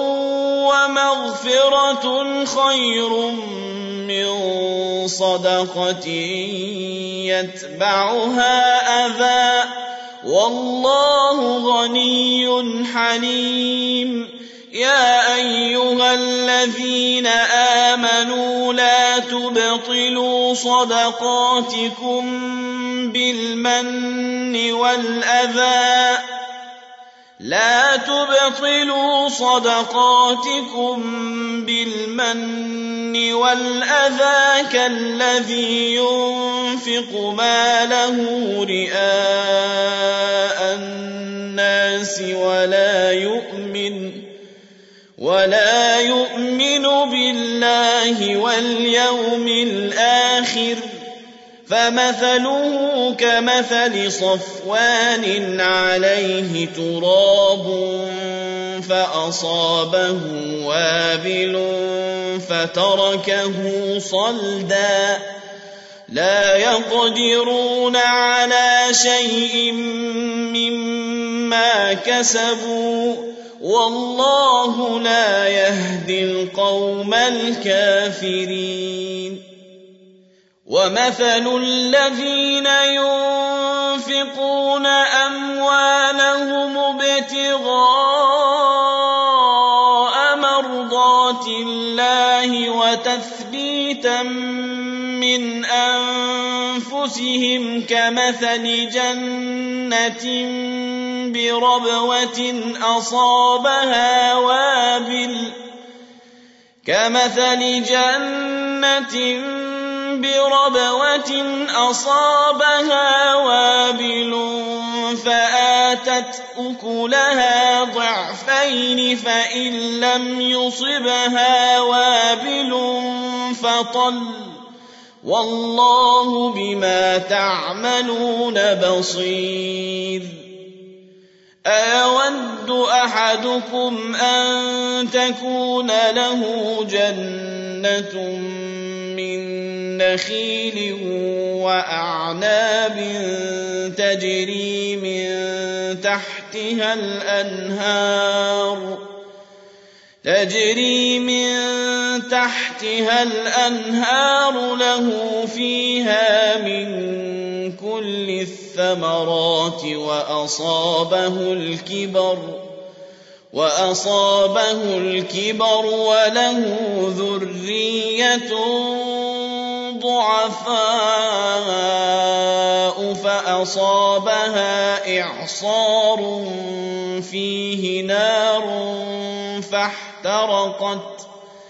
ومغفرة خير من صدقة يتبعها أذى والله غني حليم. يا أيها الذين آمنوا لا تبطلوا صدقاتكم بالمن والأذى كالذي ينفق ماله رئاء الناس ولا يؤمن بالله واليوم الآخر، فمثله كمثل صفوان عليه تراب فأصابه وابل فتركه صلدا، لا يقدرون على شيء مما كسبوا، والله لا يهدي القوم الكافرين. ومثل الذين ينفقون أموالهم ابتغاء مرضات الله وتثبيتا من أنفسهم كمثل جنة بربوة أصابها وابل فآتت أكلها ضعفين، فإن لم يصبها وابل فطل، والله بما تعملون بصير. أيود أحدكم أن تكون له جنة من نخيل وأعناب تجري من تحتها الأنهار له فيها من كل الثمرات وأصابه الكبر وله ذرية ضعفاء فأصابها إعصار فيه نار فاحترقت،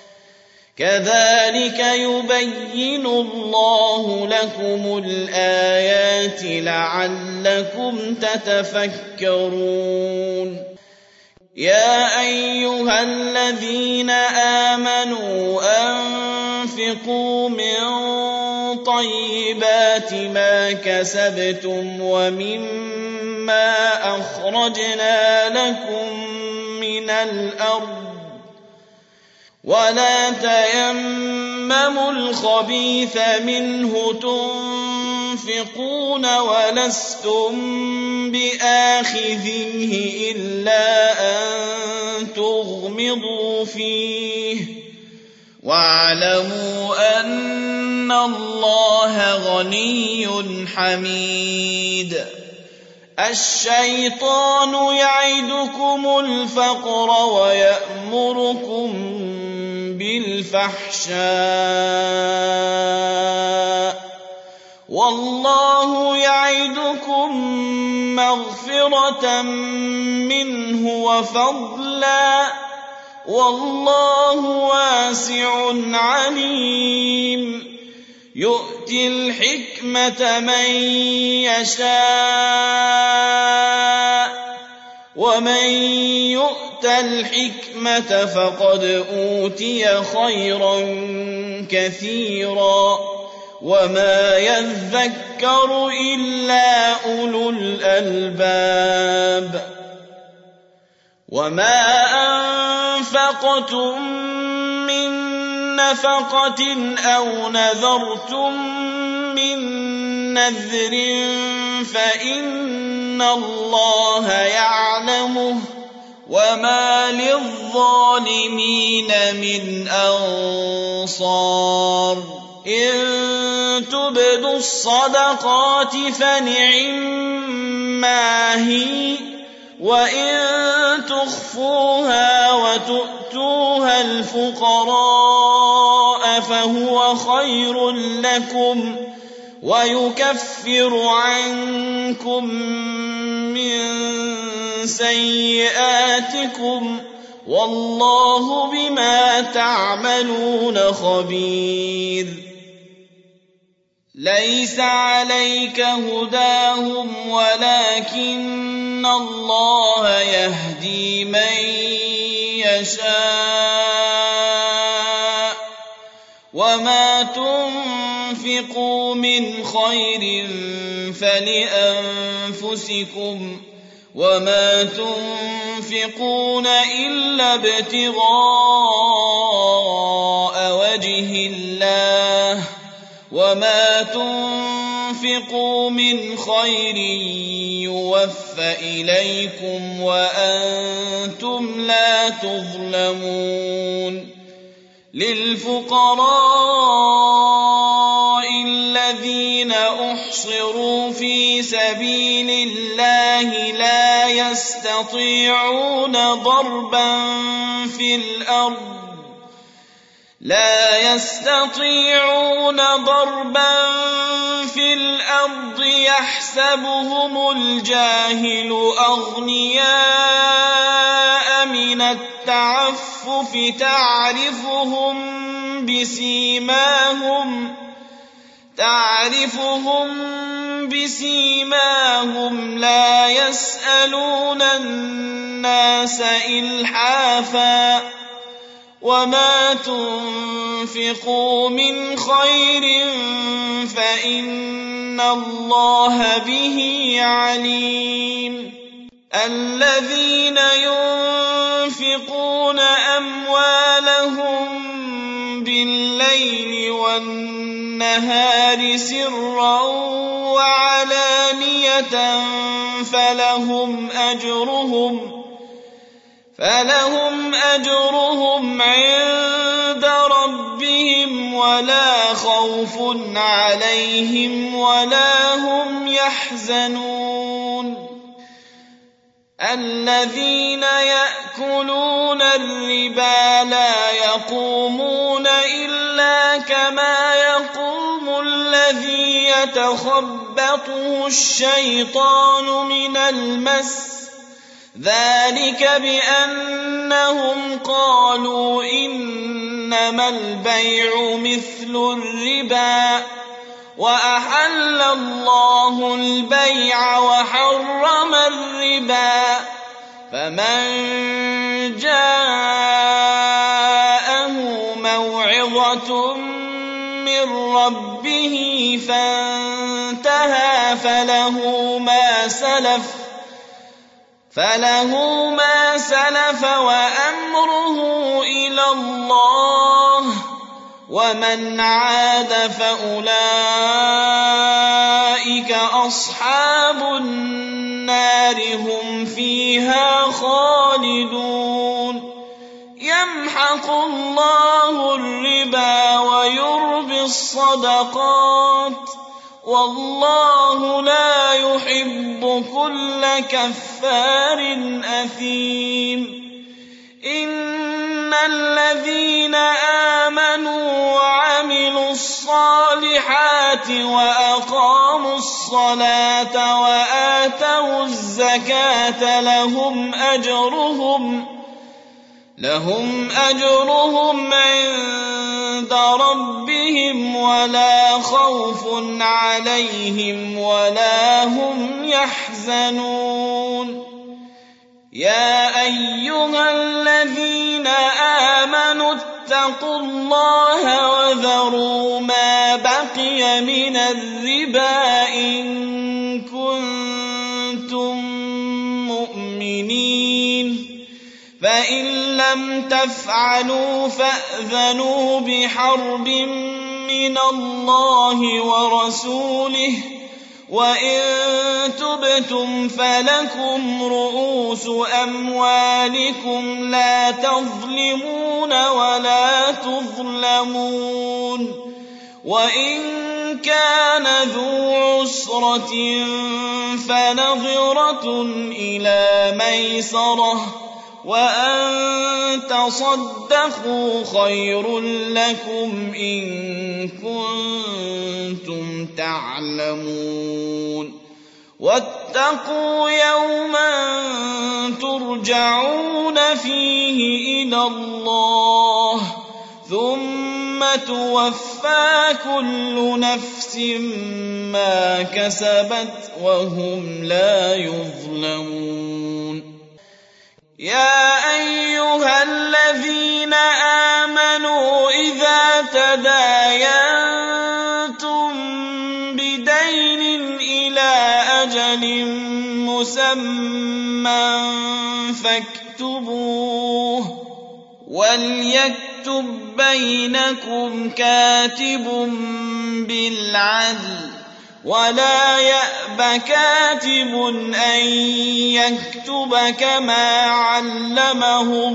كذلك يبين الله لكم الآيات لعلكم تتفكرون. يا أيها الذين آمنوا أنفقوا من طيبات ما كسبتم ومما أخرجنا لكم من الأرض، ولا تيمموا الخبيث منه تنفقون ولستم بآخذيه إلا أن تغمضوا فيه، واعلموا أن الله غني حميد. الشيطان يعدكم الفقر ويأمركم بالفحشاء، والله يعدكم مغفرة منه وفضلا، والله واسع عليم. يؤتي الحكمة من يشاء، ومن يؤت الحكمة فقد أوتي خيرا كثيرا، وما يذكر إلا أولو الألباب. وما أنفقتم من نفقة أو نذرتم من نذر فإن الله يعلمه، وما للظالمين من أنصار. إن تبدوا الصدقات فنعما هي، وإن تخفوها وتؤتوها الفقراء فهو خير لكم ويكفر عنكم من سيئاتكم والله بما تعملون خبير. ليس عليك هداهم ولكن الله يهدي من يشاء، وما تنفقوا من خير فلأنفسكم وما تنفقون إلا ابتغاء وجه الله وما تنفقوا من خير يوفى إليكم وأنتم لا تظلمون. للفقراء الذين أحصروا في سبيل الله لا يستطيعون ضربا في الأرض يحسبهم الجاهل أغنياء من التعفف تعرفهم بسيماهم لا يسألون الناس إلحافا، وما تنفقوا من خير فإن الله به عليم. الذين ينفقون أموالهم بالليل والنهار سرا وعلانية فلهم أجرهم عند ربهم ولا خوف عليهم ولا هم يحزنون. الذين يأكلون الربا لا يقومون إلا كما يقوم الذي يتخبطه الشيطان من المس، ذلك بأنهم قالوا إنما البيع مثل الربا وأحل الله البيع وحرم الربا، فمن جاءه موعظة من ربه فانتهى فله ما سلف وأمره إلى الله، ومن عاد فأولئك أصحاب النار هم فيها خالدون. يمحق الله الربا ويربي الصدقات والله لا يحب كل كفار أثيم. إن الذين آمنوا وعملوا الصالحات وأقاموا الصلاة وآتوا الزكاة لهم أجرهم عند ربهم ولا خوف عليهم ولا هم يحزنون. يا أيها الذين آمنوا اتقوا الله وذروا ما بقي من الربا إن كنتم مؤمنين، فإن لم تفعلوا فأذنوا بحرب من الله ورسوله، وإن تبتم فلكم رؤوس أموالكم لا تظلمون ولا تظلمون، وإن كان ذو عسرة فنظرة إلى ميسرة وأن تصدقوا خير لكم إن كنتم تعلمون واتقوا يوما ترجعون فيه إلى الله ثم توفى كل نفس ما كسبت وهم لا يظلمون يا أيها الذين آمنوا إذا تداينتم بدين إلى أجل مسمى فاكتبوه وليكتب بينكم كاتب بالعدل ولا يأب كاتب أن يكتب كما علمه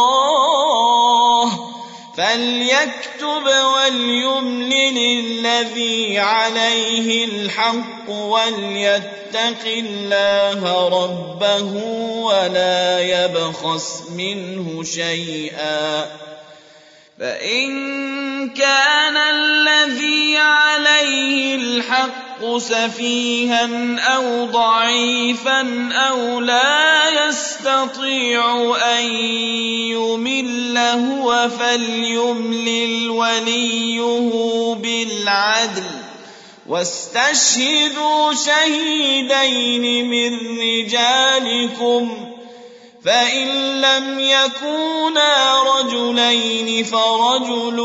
الله فليكتب وليملل الذي عليه الحق وليتق الله ربه ولا يبخس منه شيئا فإن كان الذي عليه الحق سفيها أو ضعيفا أو لا يستطيع أن يمل هو فليملل وليه بالعدل واستشهدوا شهيدين من رجالكم فإن لم يكونا رجلين فرجل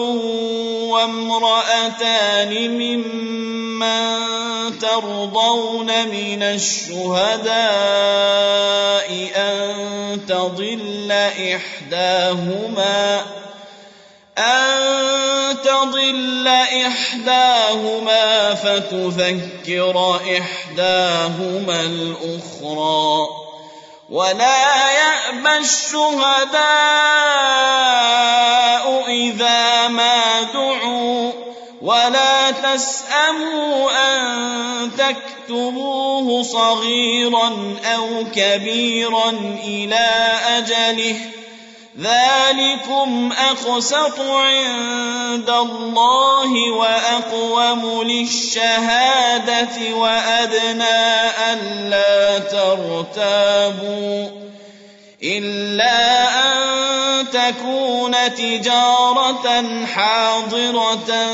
وامرأتان ممن ترضون من الشهداء أن تضل إحداهما فتذكر إحداهما الأخرى ولا يأبى الشهداء إذا ما دعوا ولا تسأموا أن تكتبوه صغيرا أو كبيرا إلى أجله ذلكم أقسط عند الله وأقوم للشهادة وأدنى ألا ترتابوا إلا أن تكون تجارة حاضرة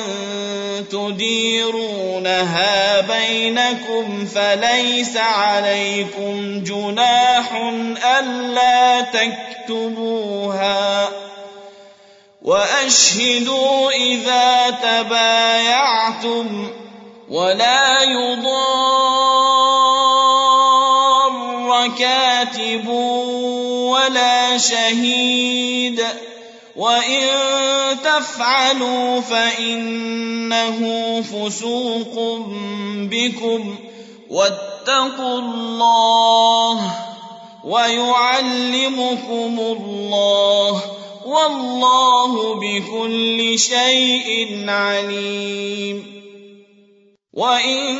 تديرونها بينكم فليس عليكم جناح ألا تكتبوها وأشهدوا إذا تبايعتم ولا يضار كاتب ولا شهيد وإن تفعلوا فإنه فسوق بكم واتقوا الله ويعلمكم الله والله بكل شيء عليم وإن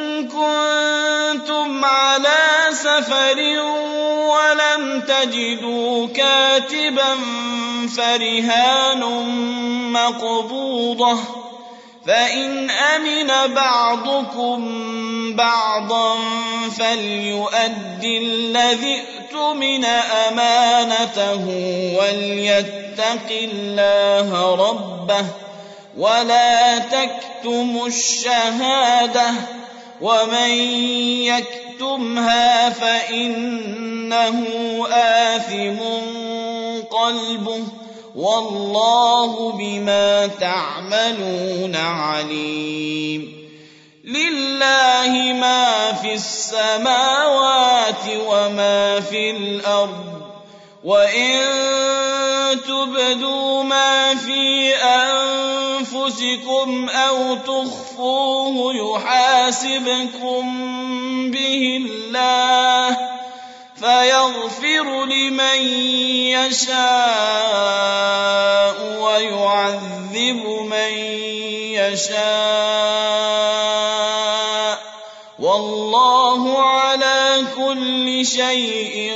كنتم على سفر ولم تجدوا كاتبا فرهان مقبوضة فإن أمن بعضكم بعضا فليؤدي الذي اؤتمن أمانته وليتق الله ربه ولا تكتموا الشهادة ومن يكتمها فإنه آثم قلبه والله بما تعملون عليم لله ما في السماوات وما في الأرض وإن تبدوا ما في أنفسكم أو تخفوه يحاسبكم به الله فيغفر لمن يشاء ويعذب من يشاء والله على كل شيء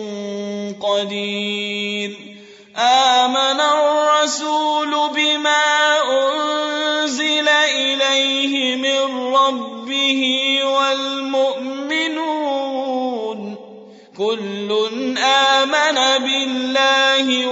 قدير. آمن الرسول بما أنزل إليه من ربه والمؤمنون كل آمن بالله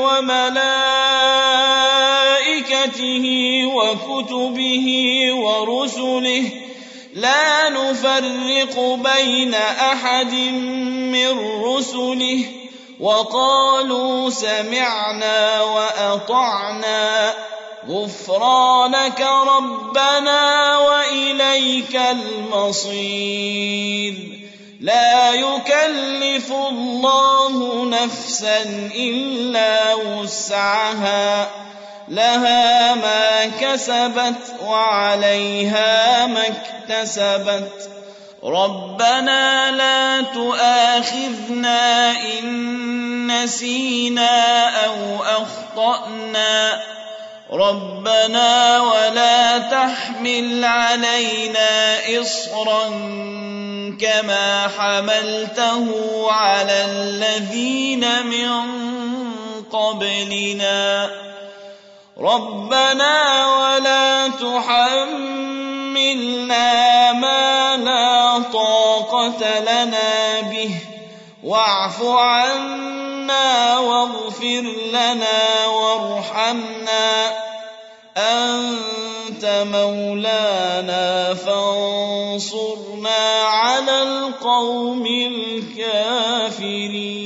وملائكته وكتبه ورسله لا نفرق بين أحد من رسله وقالوا سمعنا وأطعنا غفرانك ربنا وإليك المصير. لا يكلف الله نفسا إلا وسعها لها ما كسبت وعليها ما اكتسبت. ربنا لا تؤاخذنا إن نسينا أو أخطأنا ربنا ولا تحمل علينا إصرا كما حملته على الذين من قبلنا ربنا ولا تحملنا ما لا طاقة لنا به واعف عنا واغفر لنا وارحمنا أنت مولانا فانصرنا على القوم الكافرين.